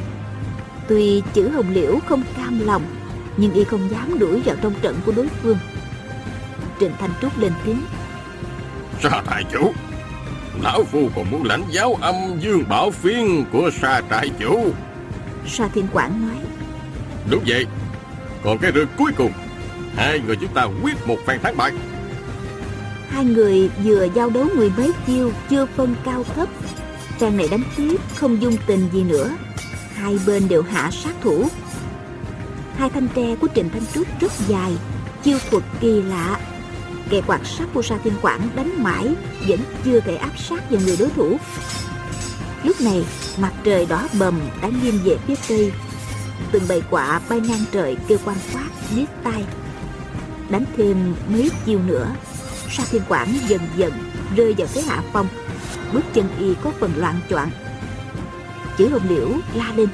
Tuy Chữ Hồng Liễu không cam lòng, nhưng y không dám đuổi vào trong trận của đối phương. Trịnh Thanh Trúc lên tiếng: Sa Thái Chủ, lão phu còn muốn lãnh giáo âm dương bảo phiên của Sa Trại Chủ. Sa Thiên Quảng nói: Đúng vậy, còn cái rượt cuối cùng, hai người chúng ta quyết một phen thắng bại. Hai người vừa giao đấu mười mấy chiêu chưa phân cao thấp, phen này đánh tiếp không dung tình gì nữa, hai bên đều hạ sát thủ. Hai thanh tre của Trịnh Thanh Trúc rất dài, chiêu thuật kỳ lạ. Kẻ quạt sắt của Sa Thiên Quảng đánh mãi vẫn chưa thể áp sát vào người đối thủ. Lúc này mặt trời đỏ bầm đã nghiêng về phía tây, từng bầy quạ bay ngang trời kêu quang quát điếc tai. Đánh thêm mấy chiêu nữa, Sa Thiên Quảng dần dần rơi vào thế hạ phong, bước chân y có phần loạng choạng. Chữ Hồng Liễu la lên: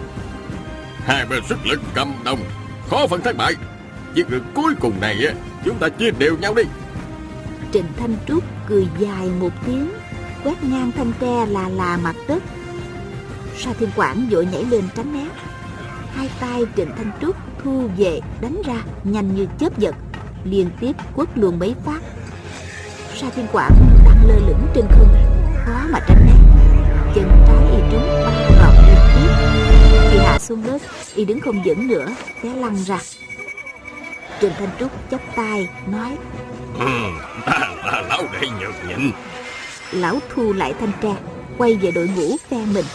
Hai bên sức lực cầm đồng, khó phân thắng bại. Chiếc rượt cuối cùng này chúng ta chia đều nhau đi. Trịnh Thanh Trúc cười dài một tiếng, quét ngang thanh tre là mặt đất. Sa Thiên Quảng vội nhảy lên tránh né. Hai tay Trịnh Thanh Trúc thu về đánh ra nhanh như chớp giật, liên tiếp quất luôn mấy phát. Sa Thiên Quảng đang lơ lửng trên không, khó mà tránh né. Chân trái y trúng 3 đòn liên tiếp. Khi hạ xuống đất, y đứng không vững nữa, té lăn ra. Trịnh Thanh Trúc chắp tay nói: Ta là lão đệ nhược nhịn. Lão thu lại thanh tre, quay về đội ngũ phe mình.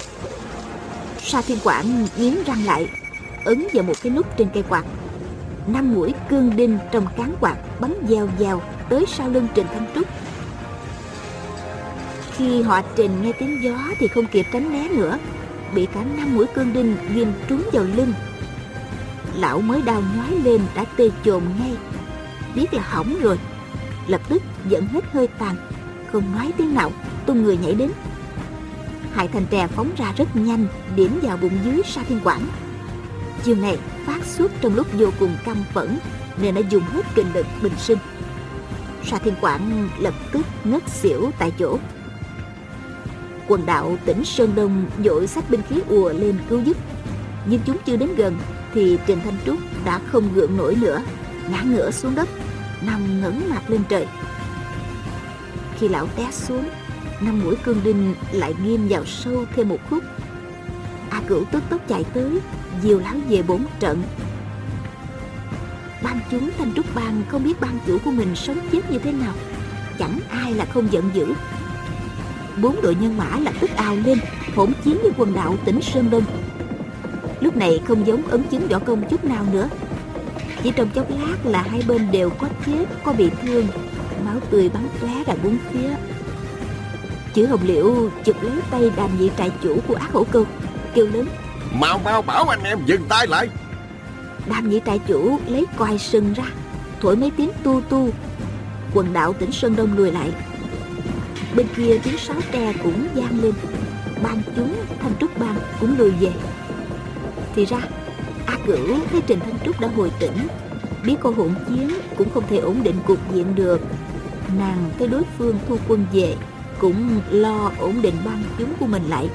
Sa Thiên Quảng nghiến răng lại, ấn vào một cái nút trên cây quạt. 5 mũi cương đinh trong cán quạt bắn gieo gieo tới sau lưng Trịnh Thanh Trúc. Khi họ Trình nghe tiếng gió thì không kịp tránh né nữa, bị cả 5 mũi cương đinh ghim trúng vào lưng. Lão mới đau nhói lên đã tê chồn ngay, biết là hỏng rồi, lập tức giận hết hơi tàn, không nói tiếng nào, tung người nhảy đến. Hai thanh tre phóng ra rất nhanh, điểm vào bụng dưới Sa Thiên Quảng. Chiều này phát xuất trong lúc vô cùng căm phẫn, nên đã dùng hết kình lực bình sinh. Sa Thiên Quảng lập tức ngất xỉu tại chỗ. Quần đạo Tỉnh Sơn Đông vội xách binh khí ùa lên cứu giúp, nhưng chúng chưa đến gần thì Trịnh Thanh Trúc đã không gượng nổi nữa, ngã ngửa xuống đất, nằm ngẩng mặt lên trời. Khi lão té xuống, 5 mũi cương đinh lại ghim vào sâu thêm một khúc. A Cửu tức tốc chạy tới, dìu lão về bổn trận. Ban chúng Thanh Trúc Bang không biết ban chủ của mình sống chết như thế nào, chẳng ai là không giận dữ. 4 đội nhân mã lập tức ào lên hỗn chiến với quần đạo Tỉnh Sơn Đông. Lúc này không giống ấn chứng võ công chút nào nữa, chỉ trong chốc lát là hai bên đều có chết có bị thương, máu tươi bắn tóe ra bốn phía. Chữ Hồng Liễu chụp lấy tay Đàm Nhị trại chủ của Ác Hổ Câu, kêu lớn: Mau bảo anh em dừng tay lại. Đàm Nhị trại chủ lấy còi sừng ra, thổi mấy tiếng tu tu. Quần đạo Tỉnh Sơn Đông lùi lại. Bên kia tiếng sáo tre cũng vang lên. ban chúng Thanh Trúc Bang cũng lùi về. Thì ra A Cửu thấy Trình Thanh Trúc đã hồi tỉnh, biết cô hỗn chiến cũng không thể ổn định cục diện được. Nàng thấy đối phương thu quân về, cũng lo ổn định ban chúng của mình lại.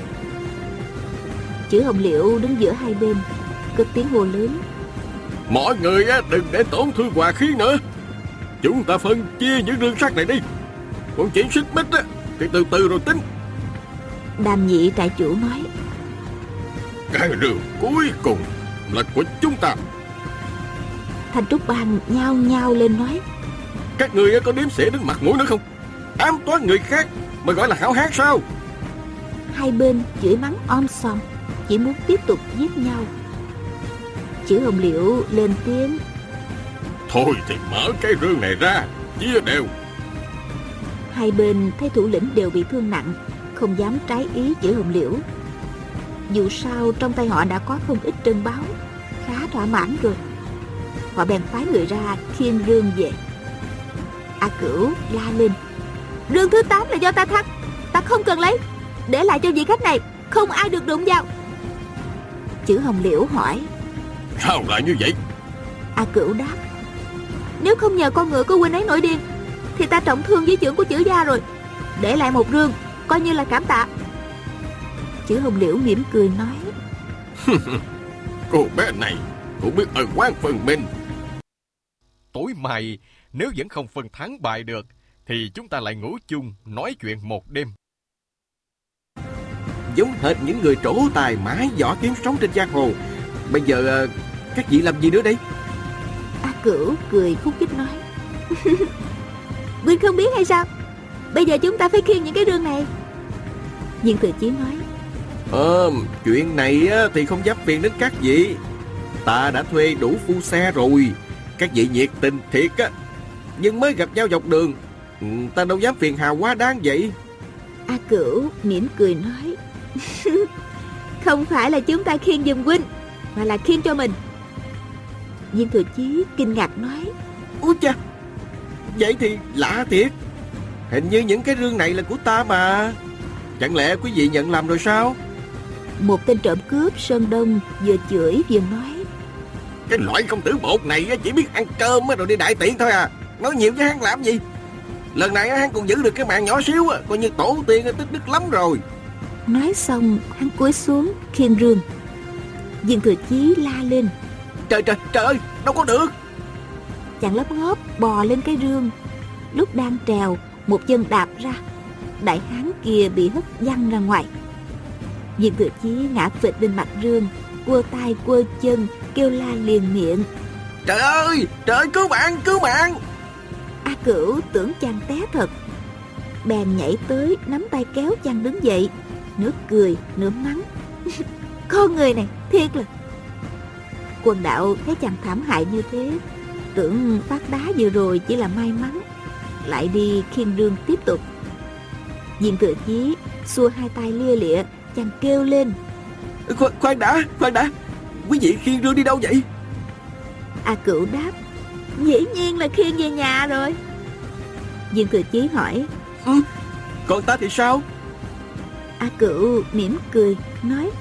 Chữ Hồng Liễu đứng giữa hai bên, cất tiếng hô lớn: Mọi người đừng để tổn thương hòa khí nữa. Chúng ta phân chia những rương sắt này đi. Còn chuyện xích mích thì từ từ rồi tính. Đàm Nhị trại chủ nói: Cái rương cuối cùng là của chúng ta. Thanh Trúc Bang nhao nhao lên nói: Các người có đếm xỉa đến mặt mũi nữa không? Ám toán người khác mà gọi là hảo hán sao? Hai bên chửi mắng om sòm, chỉ muốn tiếp tục giết nhau. Chữ Hồng Liễu lên tiếng: Thôi thì mở cái rương này ra, chia đều. Hai bên thấy thủ lĩnh đều bị thương nặng, không dám trái ý Chữ Hồng Liễu. Dù sao trong tay họ đã có không ít trân báu, khá thỏa mãn rồi. Họ bèn phái người ra khiêng rương về. A Cửu la lên: Rương thứ 8 là do ta thắng, ta không cần lấy, để lại cho vị khách này, không ai được đụng vào. Chữ Hồng Liễu hỏi: Sao lại như vậy? A Cửu đáp: Nếu không nhờ con ngựa của huynh ấy nổi điên, thì ta trọng thương với chưởng của Chữ gia rồi. Để lại một rương, coi như là cảm tạ. Chữ Hồng Liễu mỉm cười nói: Cô bé này cũng biết ơn oán phần mình. Tối mai nếu vẫn không phân thắng bại được, thì chúng ta lại ngủ chung nói chuyện một đêm. Giống hệt những người trổ tài mái võ kiếm sống trên giang hồ. Bây giờ các vị làm gì nữa đây? A Cửu cười khúc khích nói: Huynh không biết hay sao? Bây giờ chúng ta phải khiêng những cái rương này. Viên Thừa Chí nói: Chuyện này thì không dám phiền đến các vị. Ta đã thuê đủ phu xe rồi. Các vị nhiệt tình thiệt á, nhưng mới gặp nhau dọc đường, ta đâu dám phiền hà quá đáng vậy. A Cửu mỉm cười nói: Không phải là chúng ta khiêng giùm huynh, mà là khiêng cho mình. Viên Thừa Chí kinh ngạc nói: Úi cha, vậy thì lạ thiệt. Hình như những cái rương này là của ta mà. Chẳng lẽ quý vị nhận lầm rồi sao? Một tên trộm cướp Sơn Đông vừa chửi vừa nói: Cái loại công tử bột này chỉ biết ăn cơm rồi đi đại tiện thôi à. Nói nhiều với hắn làm gì? Lần này hắn còn giữ được cái mạng nhỏ xíu, coi như tổ tiên tích đức lắm rồi. Nói xong hắn cúi xuống khiêng rương. Viên Thừa Chí la lên: Trời ơi, đâu có được. Chàng lấp ngóp bò lên cái rương. Lúc đang trèo, một chân đạp ra, đại hán kia bị hất văng ra ngoài. Viên Thừa Chí ngã phịch lên mặt rương, quơ tay quơ chân, kêu la liền miệng: Trời ơi, cứu mạng, cứu mạng. A Cửu tưởng chàng té thật, bèn nhảy tới nắm tay kéo chàng đứng dậy, nửa cười nửa mắng: Con người này thiệt là. Quần đạo thấy chàng thảm hại như thế, tưởng phát đá vừa rồi chỉ là may mắn, lại đi khiêng rương tiếp tục. Viên Thừa Chí xua hai tay lia lịa, chàng kêu lên: Khoan đã, quý vị khiêng rương đi đâu vậy? A Cửu đáp: Dĩ nhiên là khiêng về nhà rồi. Viên Thừa Chí hỏi: Còn ta thì sao? A Cửu mỉm cười nói: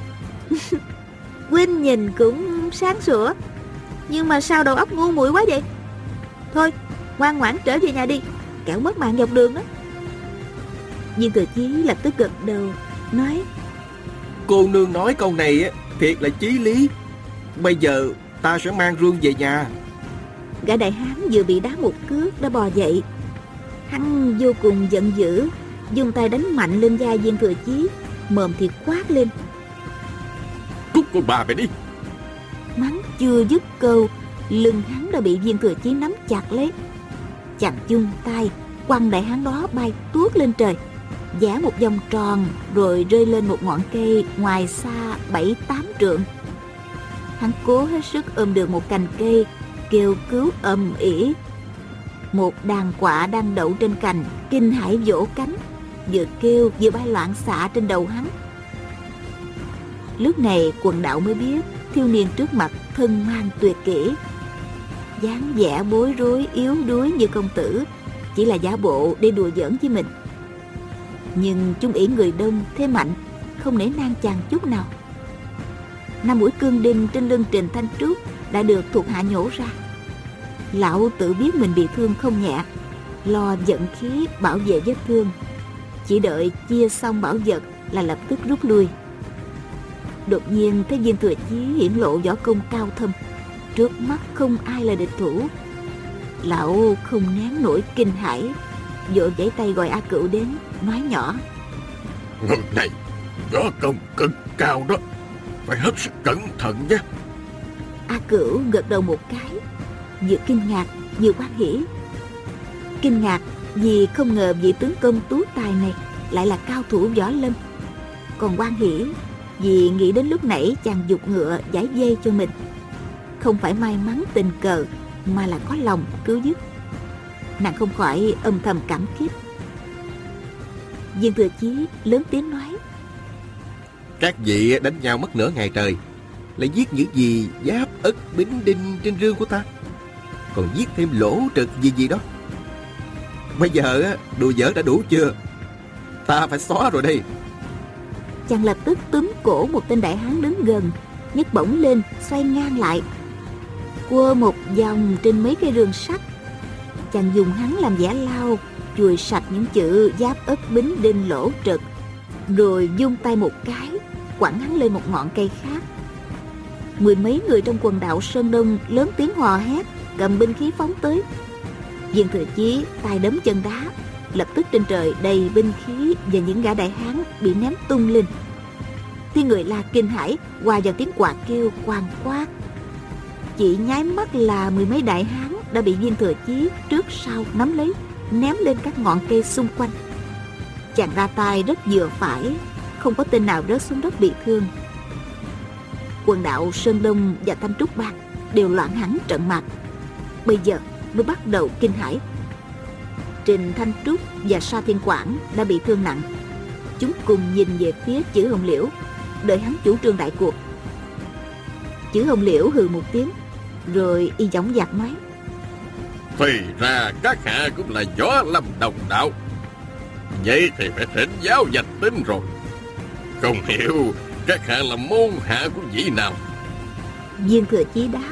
Huynh nhìn cũng sáng sủa, nhưng mà sao đầu óc ngu muội quá vậy? Thôi ngoan ngoãn trở về nhà đi, kẻo mất mạng dọc đường đó. Viên Thừa Chí lập tức gật đầu nói: Cô nương nói câu này thiệt là chí lý. Bây giờ ta sẽ mang rương về nhà. Gã đại hán vừa bị đá một cước đã bò dậy. Hắn vô cùng giận dữ, dùng tay đánh mạnh lên vai Viên Thừa Chí, mồm thì quát lên: Cút con bà về đi. Mắng chưa dứt câu, lưng hắn đã bị Viên Thừa Chí nắm chặt lấy. Chàng chung tay quăng đại hán đó bay tuốt lên trời, vẽ một vòng tròn rồi rơi lên một ngọn cây ngoài xa 7-8 trượng. Hắn cố hết sức ôm được một cành cây, kêu cứu ầm ĩ. Một đàn quạ đang đậu trên cành kinh hãi vỗ cánh, vừa kêu vừa bay loạn xạ trên đầu hắn. Lúc này quần đạo mới biết thiếu niên trước mặt thân mang tuyệt kỹ, dáng vẻ bối rối yếu đuối như công tử chỉ là giả bộ để đùa giỡn với mình. Nhưng chúng ỷ người đông thế mạnh, không nể nang chàng chút nào. 5 mũi cương đinh trên lưng Trình Thanh Trúc đã được thuộc hạ nhổ ra. Lão tự biết mình bị thương không nhẹ, lo vận khí bảo vệ vết thương, chỉ đợi chia xong bảo vật là lập tức rút lui. Đột nhiên thấy Viên Thừa Chí hiển lộ võ công cao thâm, trước mắt không ai là địch thủ. Lão không nén nổi kinh hãi, vội vẫy tay gọi A Cửu đến, nói nhỏ: Người này võ công cực cao đó, phải hết sức cẩn thận nhé. A Cửu gật đầu một cái, vừa kinh ngạc vừa hoan hỉ. Kinh ngạc vì không ngờ vị tướng công tú tài này lại là cao thủ võ lâm, còn hoan hỉ vì nghĩ đến lúc nãy chàng giục ngựa giải dây cho mình, không phải may mắn tình cờ mà là có lòng cứu giúp. Nàng không khỏi âm thầm cảm kích. Viên Thừa Chí lớn tiếng nói: Các vị đánh nhau mất nửa ngày trời, lại giết những gì giáp ất bính đinh trên rương của ta, còn giết thêm lỗ trực gì đó. Bây giờ đùa giỡn đã đủ chưa? Ta phải xóa rồi đây. Chàng lập tức túm cổ một tên đại hán đứng gần, nhấc bổng lên xoay ngang lại, quơ một vòng trên mấy cây rương sắt. Chàng dùng hắn làm giả lao, chùi sạch những chữ giáp ất bính đinh lỗ trực, rồi vung tay một cái quẳng hắn lên một ngọn cây khác. 10 mấy người trong quần đạo Sơn Đông lớn tiếng hò hét, cầm binh khí phóng tới. Viên Thừa Chí tay đấm chân đá, lập tức trên trời đầy binh khí và những gã đại hán bị ném tung lên. Tiếng người la kinh hãi hòa vào tiếng quạt kêu quang quát. Chỉ nháy mắt là 10 mấy đại hán đã bị Viên Thừa Chí trước sau nắm lấy, ném lên các ngọn cây xung quanh. Chàng ra tay rất vừa phải, không có tên nào rớt xuống đất bị thương. Quần đạo Sơn Đông và Thanh Trúc Bang đều loạn hẳn trận mặt, bây giờ mới bắt đầu kinh hãi. Trình Thanh Trúc và Sa Thiên Quảng đã bị thương nặng, chúng cùng nhìn về phía Chử Hồng Liễu, đợi hắn chủ trương đại cuộc. Chử Hồng Liễu hừ một tiếng, rồi y dõng dạc nói: Thì ra các hạ cũng là võ lâm đồng đạo, vậy thì phải thỉnh giáo danh tính rồi. Không hiểu các hạ là môn hạ của vị nào? Viên Thừa Chí đáp: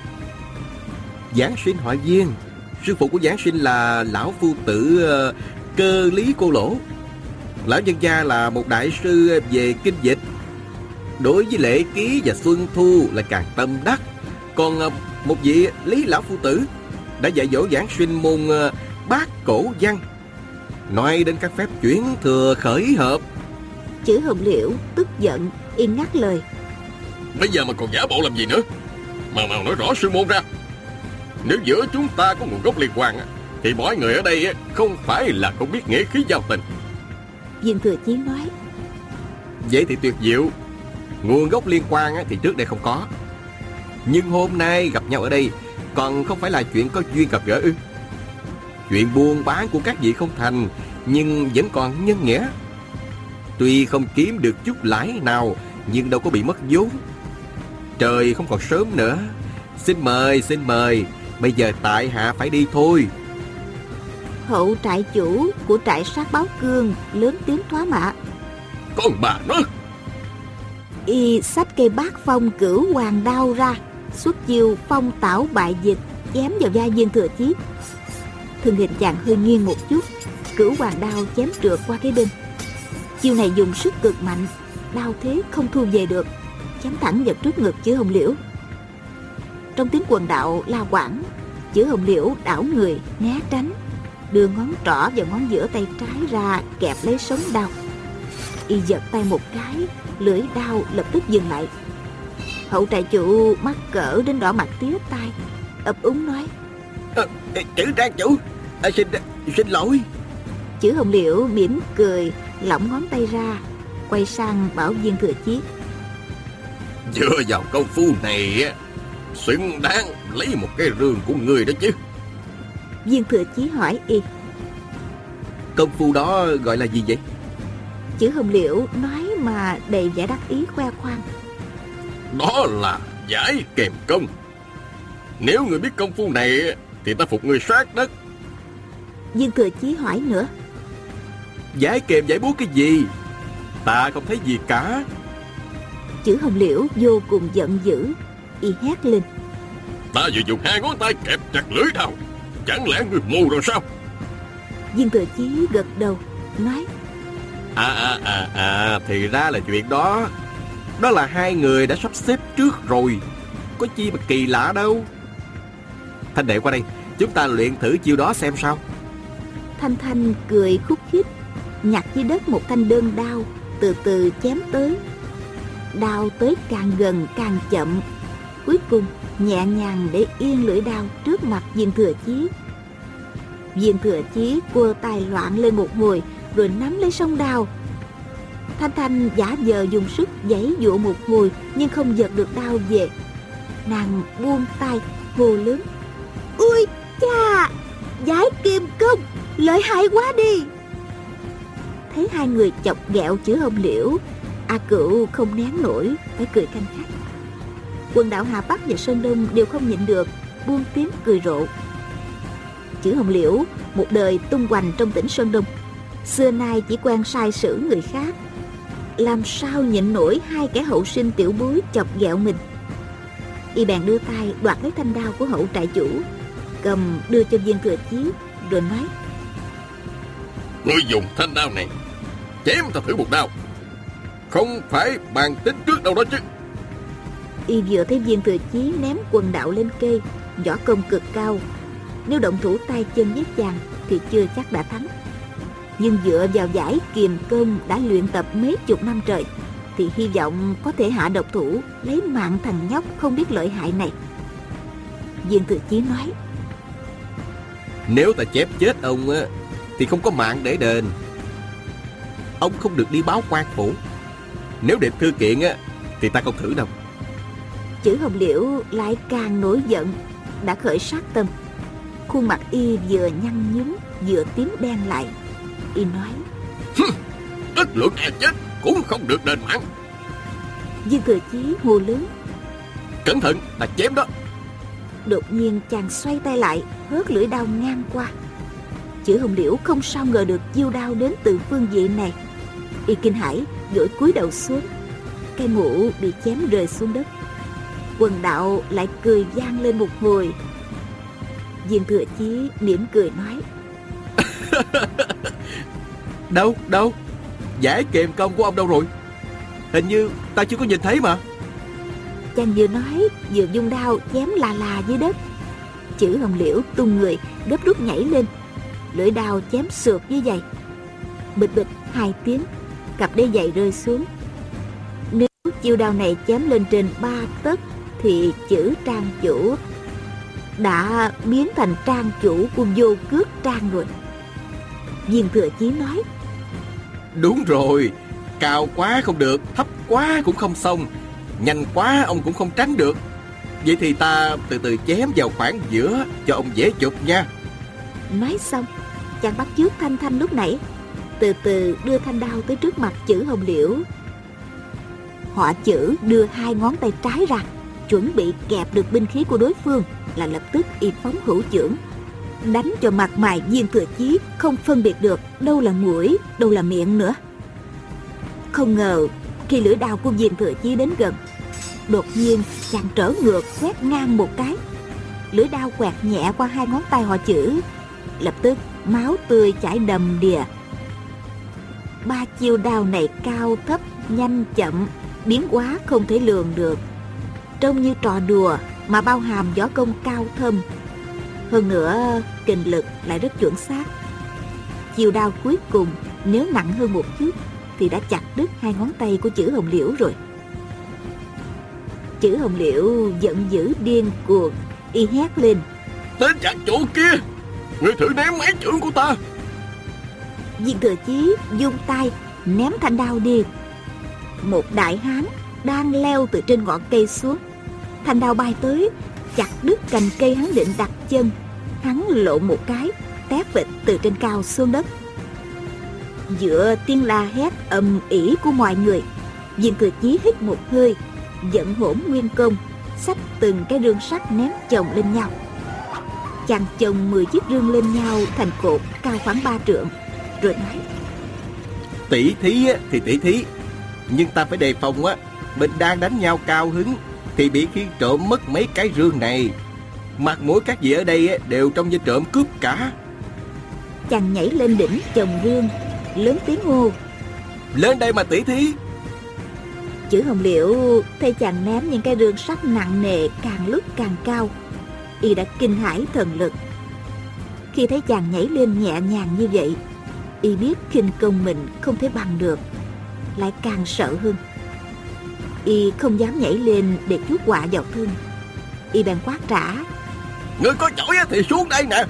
Giáng sinh họ Viên, sư phụ của Giáng sinh là lão phu tử Cơ Lý Cô Lỗ. Lão nhân gia là một đại sư về kinh dịch, đối với lễ ký và xuân thu là càng tâm đắc. Còn một vị Lý lão phu tử đã dạy dỗ Giáng sinh môn bát cổ văn, nói đến các phép chuyển thừa khởi hợp. Chử Hồng Liễu tức giận, y ngắt lời: Bây giờ mà còn giả bộ làm gì nữa? Mau nói rõ sư môn ra. Nếu giữa chúng ta có nguồn gốc liên quan thì mọi người ở đây không phải là không biết nghĩa khí giao tình. Viên Thừa Chí nói: Vậy thì tuyệt diệu. Nguồn gốc liên quan thì trước đây không có, nhưng hôm nay gặp nhau ở đây còn không phải là chuyện có duyên gặp gỡ ư? Chuyện buôn bán của các vị không thành, nhưng vẫn còn nhân nghĩa. Tuy không kiếm được chút lãi nào, nhưng đâu có bị mất vốn. Trời không còn sớm nữa, xin mời, bây giờ tại hạ phải đi thôi. Hậu trại chủ của trại sát Báo Cương lớn tiếng thoá mạ: Con bà nó! Y xách cây bát phong Cửu Hoàng đao ra, xuất chiêu phong tảo bại dịch, chém vào vai Viên Thừa Chí. Thân hình chàng hơi nghiêng một chút, Cửu Hoàng đao chém trượt qua cái đinh. Chiêu này dùng sức cực mạnh, đao thế không thu về được, chém thẳng vào trước ngực Chử Hồng Liễu. Trong tiếng quần đạo la quảng, Chử Hồng Liễu đảo người né tránh, đưa ngón trỏ và ngón giữa tay trái ra kẹp lấy sống đao. Y giật tay một cái, lưỡi đao lập tức dừng lại. Hậu trại chủ mắc cỡ đến đỏ mặt tía tai, ấp úng nói: Chử trang chủ, xin lỗi. Chử Hồng Liễu mỉm cười, lỏng ngón tay ra, quay sang bảo Viên Thừa Chí: Dựa vào công phu này xứng đáng lấy một cái rương của người đó chứ. Viên Thừa Chí hỏi y: Công phu đó gọi là gì vậy? Chử Hồng Liễu nói mà đầy vẻ đắc ý khoe khoang: Đó là giải kèm công. Nếu người biết công phu này thì ta phục người sát đất. Viên Thừa Chí hỏi nữa: Giải kèm giải búa cái gì? Ta không thấy gì cả. Chữ Hồng Liễu vô cùng giận dữ, y hét lên: Ta vừa dùng 2 ngón tay kẹp chặt lưỡi đao, chẳng lẽ người mù rồi sao? Viên Thừa Chí gật đầu nói: Thì ra là chuyện đó. Đó là 2 người đã sắp xếp trước rồi, có chi mà kỳ lạ đâu. Thanh đệ qua đây, chúng ta luyện thử chiêu đó xem sao. Thanh Thanh cười khúc khích, nhặt dưới đất một thanh đơn đao, từ từ chém tới. Đao tới càng gần càng chậm, cuối cùng nhẹ nhàng để yên lưỡi đao trước mặt Viên Thừa Chí. Viên Thừa Chí quơ tay loạn lên một hồi, rồi nắm lấy song đao. Thanh Thanh giả vờ dùng sức giãy giụa một hồi, nhưng không giật được đao về. Nàng buông tay hô lớn: Ui cha, giải kim công, lợi hại quá đi. Thấy 2 người chọc ghẹo Chữ Hồng Liễu, A Cửu không nén nổi, phải cười khanh khách. Quần đạo Hà Bắc và Sơn Đông đều không nhịn được, buông tiếng cười rộ. Chữ Hồng Liễu một đời tung hoành trong tỉnh Sơn Đông, xưa nay chỉ quen sai sử người khác, làm sao nhịn nổi 2 kẻ hậu sinh tiểu bối chọc ghẹo mình. Y bèn đưa tay đoạt lấy thanh đao của hậu trại chủ, cầm đưa cho Viên Thừa Chí, rồi nói: Ngươi dùng thanh đao này chém ta thử một đao, không phải bàn tính trước đâu đó chứ. Y vừa thấy Viên Thừa Chí ném quần đạo lên cây, võ công cực cao, nếu động thủ tay chân với chàng thì chưa chắc đã thắng. Nhưng dựa vào giải kiềm công đã luyện tập mấy chục năm trời, thì hy vọng có thể hạ độc thủ, lấy mạng thằng nhóc không biết lợi hại này. Viên Thừa Chí nói: Nếu ta chém chết ông á, thì không có mạng để đền. Ông không được đi báo quan phủ. Nếu đệ thư kiện á, thì ta không thử đâu. Chữ Hồng Liễu lại càng nổi giận, đã khởi sát tâm. Khuôn mặt y vừa nhăn nhúm vừa tím đen lại. Y nói: Đất lượng e chết cũng không được đền mạng. Viên Thừa Chí hô lớn: Cẩn thận, ta chém đó. Đột nhiên chàng xoay tay lại, hớt lưỡi đao ngang qua. Chữ Hồng Liễu không sao ngờ được chiêu đao đến từ phương diện này. Y kinh hãi, vội cúi đầu xuống. Cây mũ bị chém rơi xuống đất. Quần đạo lại cười vang lên một hồi. Viên Thừa Chí mỉm cười nói: Đâu giải kiềm công của ông đâu rồi? Hình như ta chưa có nhìn thấy mà. Chàng vừa nói vừa dung đao chém là dưới đất. Chữ Hồng Liễu tung người gấp rút nhảy lên, lưỡi đao chém sượt dưới giày. Bịch bịch 2 tiếng, cặp đế giày rơi xuống. Nếu chiêu đao này chém lên trên 3 tấc thì chữ Trang chủ đã biến thành trang chủ của Vô Cước Trang rồi. Viên Thừa Chí nói: Đúng rồi, cao quá không được, thấp quá cũng không xong, nhanh quá ông cũng không tránh được. Vậy thì ta từ từ chém vào khoảng giữa cho ông dễ chụp nha. Nói xong, chàng bắt chước Thanh Thanh lúc nãy, từ từ đưa thanh đao tới trước mặt Chữ Hồng Liễu. Họ Chữ đưa 2 ngón tay trái ra, chuẩn bị kẹp được binh khí của đối phương, là lập tức y phóng hữu chưởng, đánh cho mặt mày Viên Thừa Chí không phân biệt được đâu là mũi, đâu là miệng nữa. Không ngờ khi lưỡi đao của Viên Thừa Chí đến gần, đột nhiên chàng trở ngược quét ngang một cái. Lưỡi đao quẹt nhẹ qua 2 ngón tay Họ Chữ, lập tức máu tươi chảy đầm đìa. 3 chiêu đao này cao thấp, nhanh chậm, biến hóa không thể lường được, trông như trò đùa mà bao hàm võ công cao thâm. Hơn nữa kình lực lại rất chuẩn xác. Chiêu đao cuối cùng nếu nặng hơn một chút thì đã chặt đứt 2 ngón tay của Chữ Hồng Liễu rồi. Chữ Hồng Liễu giận dữ điên cuồng, y hét lên: Tên chặt chủ kia, ngươi thử ném mấy chưởng của ta. Viên Thừa Chí vung tay ném thanh đao đi. Một đại hán đang leo từ trên ngọn cây xuống, thanh đao bay tới chặt đứt cành cây hắn định đặt chân. Hắn lộn một cái, té phịch từ trên cao xuống đất. Giữa tiếng la hét ầm ĩ của mọi người, Viên Thừa Chí hít một hơi, vận hỗn nguyên công, xách từng cái rương sắt ném chồng lên nhau. Chàng chồng 10 chiếc rương lên nhau thành cột cao khoảng 3 trượng, rồi nói: Tỷ thí thì tỷ thí, nhưng ta phải đề phòng á, mình đang đánh nhau cao hứng thì bị khi trộm mất mấy cái rương này. Mặt mũi các vị ở đây đều trông như trộm cướp cả. Chàng nhảy lên đỉnh chồng rương, lớn tiếng hô: Lên đây mà tỷ thí. Chữ Hồng Liễu thấy chàng ném những cái rương sắt nặng nề càng lúc càng cao, y đã kinh hãi thần lực. Khi thấy chàng nhảy lên nhẹ nhàng như vậy, y biết khinh công mình không thể bằng được, lại càng sợ hơn. Y không dám nhảy lên để chuốc họa vào thân. Y bèn quát trả: Ngươi có giỏi thì xuống đây nè.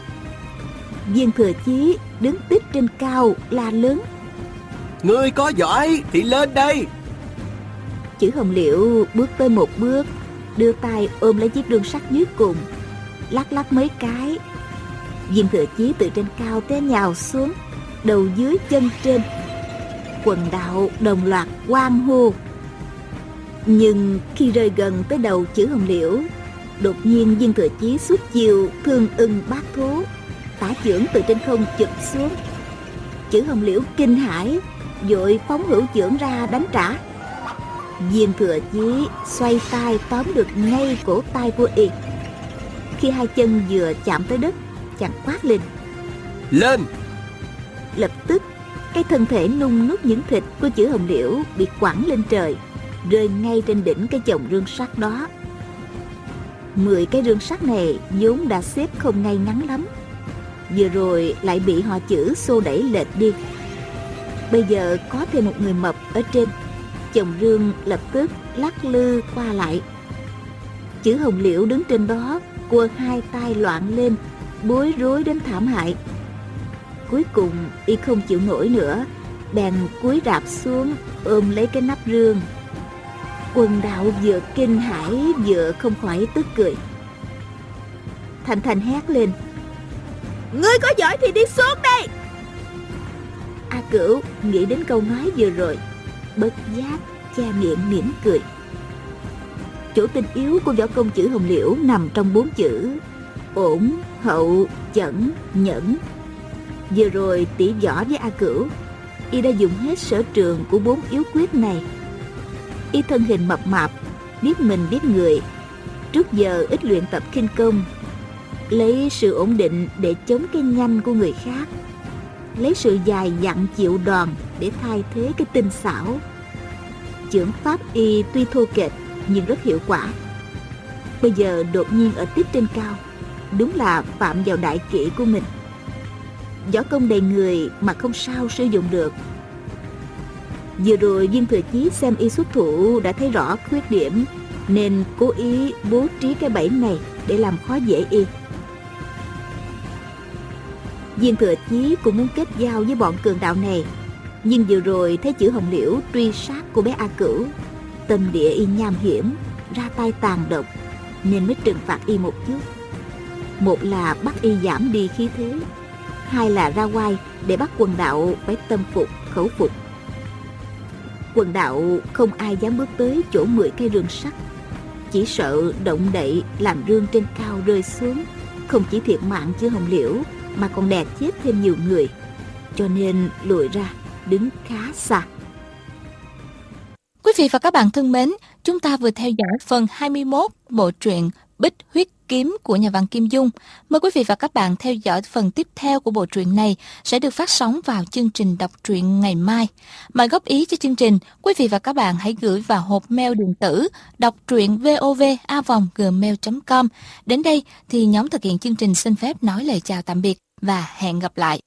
Viên Thừa Chí đứng tít trên cao la lớn: Ngươi có giỏi thì lên đây. Chữ Hồng Liễu bước tới một bước, đưa tay ôm lấy chiếc rương sắt dưới cùng, lắc lắc mấy cái. Viên Thừa Chí từ trên cao té nhào xuống, đầu dưới chân trên. Quần đạo đồng loạt hoan hô. Nhưng khi rơi gần tới đầu Chữ Hồng Liễu, đột nhiên Viên Thừa Chí xuất chiêu Thương Ưng Bát Thố, tả chưởng từ trên không chụp xuống. Chữ Hồng Liễu kinh hãi, vội phóng hữu chưởng ra đánh trả. Viên Thừa Chí xoay tay tóm được ngay cổ tay của y. Khi hai chân vừa chạm tới đất, chàng quát lên: Lên! Lập tức cái thân thể nung nút những thịt của Chữ Hồng Liễu bị quẳng lên trời, rơi ngay trên đỉnh cái chồng rương sắt đó. 10 cái rương sắt này vốn đã xếp không ngay ngắn lắm, vừa rồi lại bị họ Chữ xô đẩy lệch đi. Bây giờ có thêm một người mập ở trên, chồng rương lập tức lắc lư qua lại. Chữ Hồng Liễu đứng trên đó, quơ hai tay loạn lên, bối rối đến thảm hại. Cuối cùng y không chịu nổi nữa, bèn cúi rạp xuống ôm lấy cái nắp rương. Quần đạo vừa kinh hãi vừa không khỏi tức cười. Thành Thành hét lên: Ngươi có giỏi thì đi xuống đây! A Cửu nghĩ đến câu nói vừa rồi, bất giác che miệng mỉm cười. Chỗ tinh yếu của võ công Chữ Hồng Liễu nằm trong 4 chữ: ổn, hậu, chẩn, nhẫn. Vừa rồi tỉ võ với A Cửu, y đã dùng hết sở trường của 4 yếu quyết này. Y thân hình mập mạp, biết mình biết người, trước giờ ít luyện tập khinh công, lấy sự ổn định để chống cái nhanh của người khác, lấy sự dài dặn chịu đòn để thay thế cái tinh xảo. Chưởng pháp y tuy thô kệch nhưng rất hiệu quả. Bây giờ đột nhiên ở tít trên cao, đúng là phạm vào đại kỵ của mình. Võ công đầy người mà không sao sử dụng được. Vừa rồi Viên Thừa Chí xem y xuất thủ đã thấy rõ khuyết điểm, nên cố ý bố trí cái bẫy này để làm khó dễ y. Viên Thừa Chí cũng muốn kết giao với bọn cường đạo này, nhưng vừa rồi thấy Chữ Hồng Liễu truy sát cô bé A Cửu, tâm địa y nham hiểm, ra tay tàn độc, nên mới trừng phạt y một chút. Một là bắt y giảm đi khí thế, hai là ra oai để bắt quần đạo phải tâm phục khẩu phục. Quần đạo không ai dám bước tới chỗ 10 cái rương sắt, chỉ sợ động đậy làm rương trên cao rơi xuống, không chỉ thiệt mạng Chữ Hồng Liễu mà còn đè chết thêm nhiều người, cho nên lùi ra đứng khá xa. Quý vị và các bạn thân mến, chúng ta vừa theo dõi phần 21 bộ truyện Bích Huyết Kiếm của nhà văn Kim Dung. Mời quý vị và các bạn theo dõi phần tiếp theo của bộ truyện này sẽ được phát sóng vào chương trình đọc truyện ngày mai. Mời góp ý cho chương trình, quý vị và các bạn hãy gửi vào hộp mail điện tử đọc truyện vov@gmail.com. Đến đây thì nhóm thực hiện chương trình xin phép nói lời chào tạm biệt và hẹn gặp lại.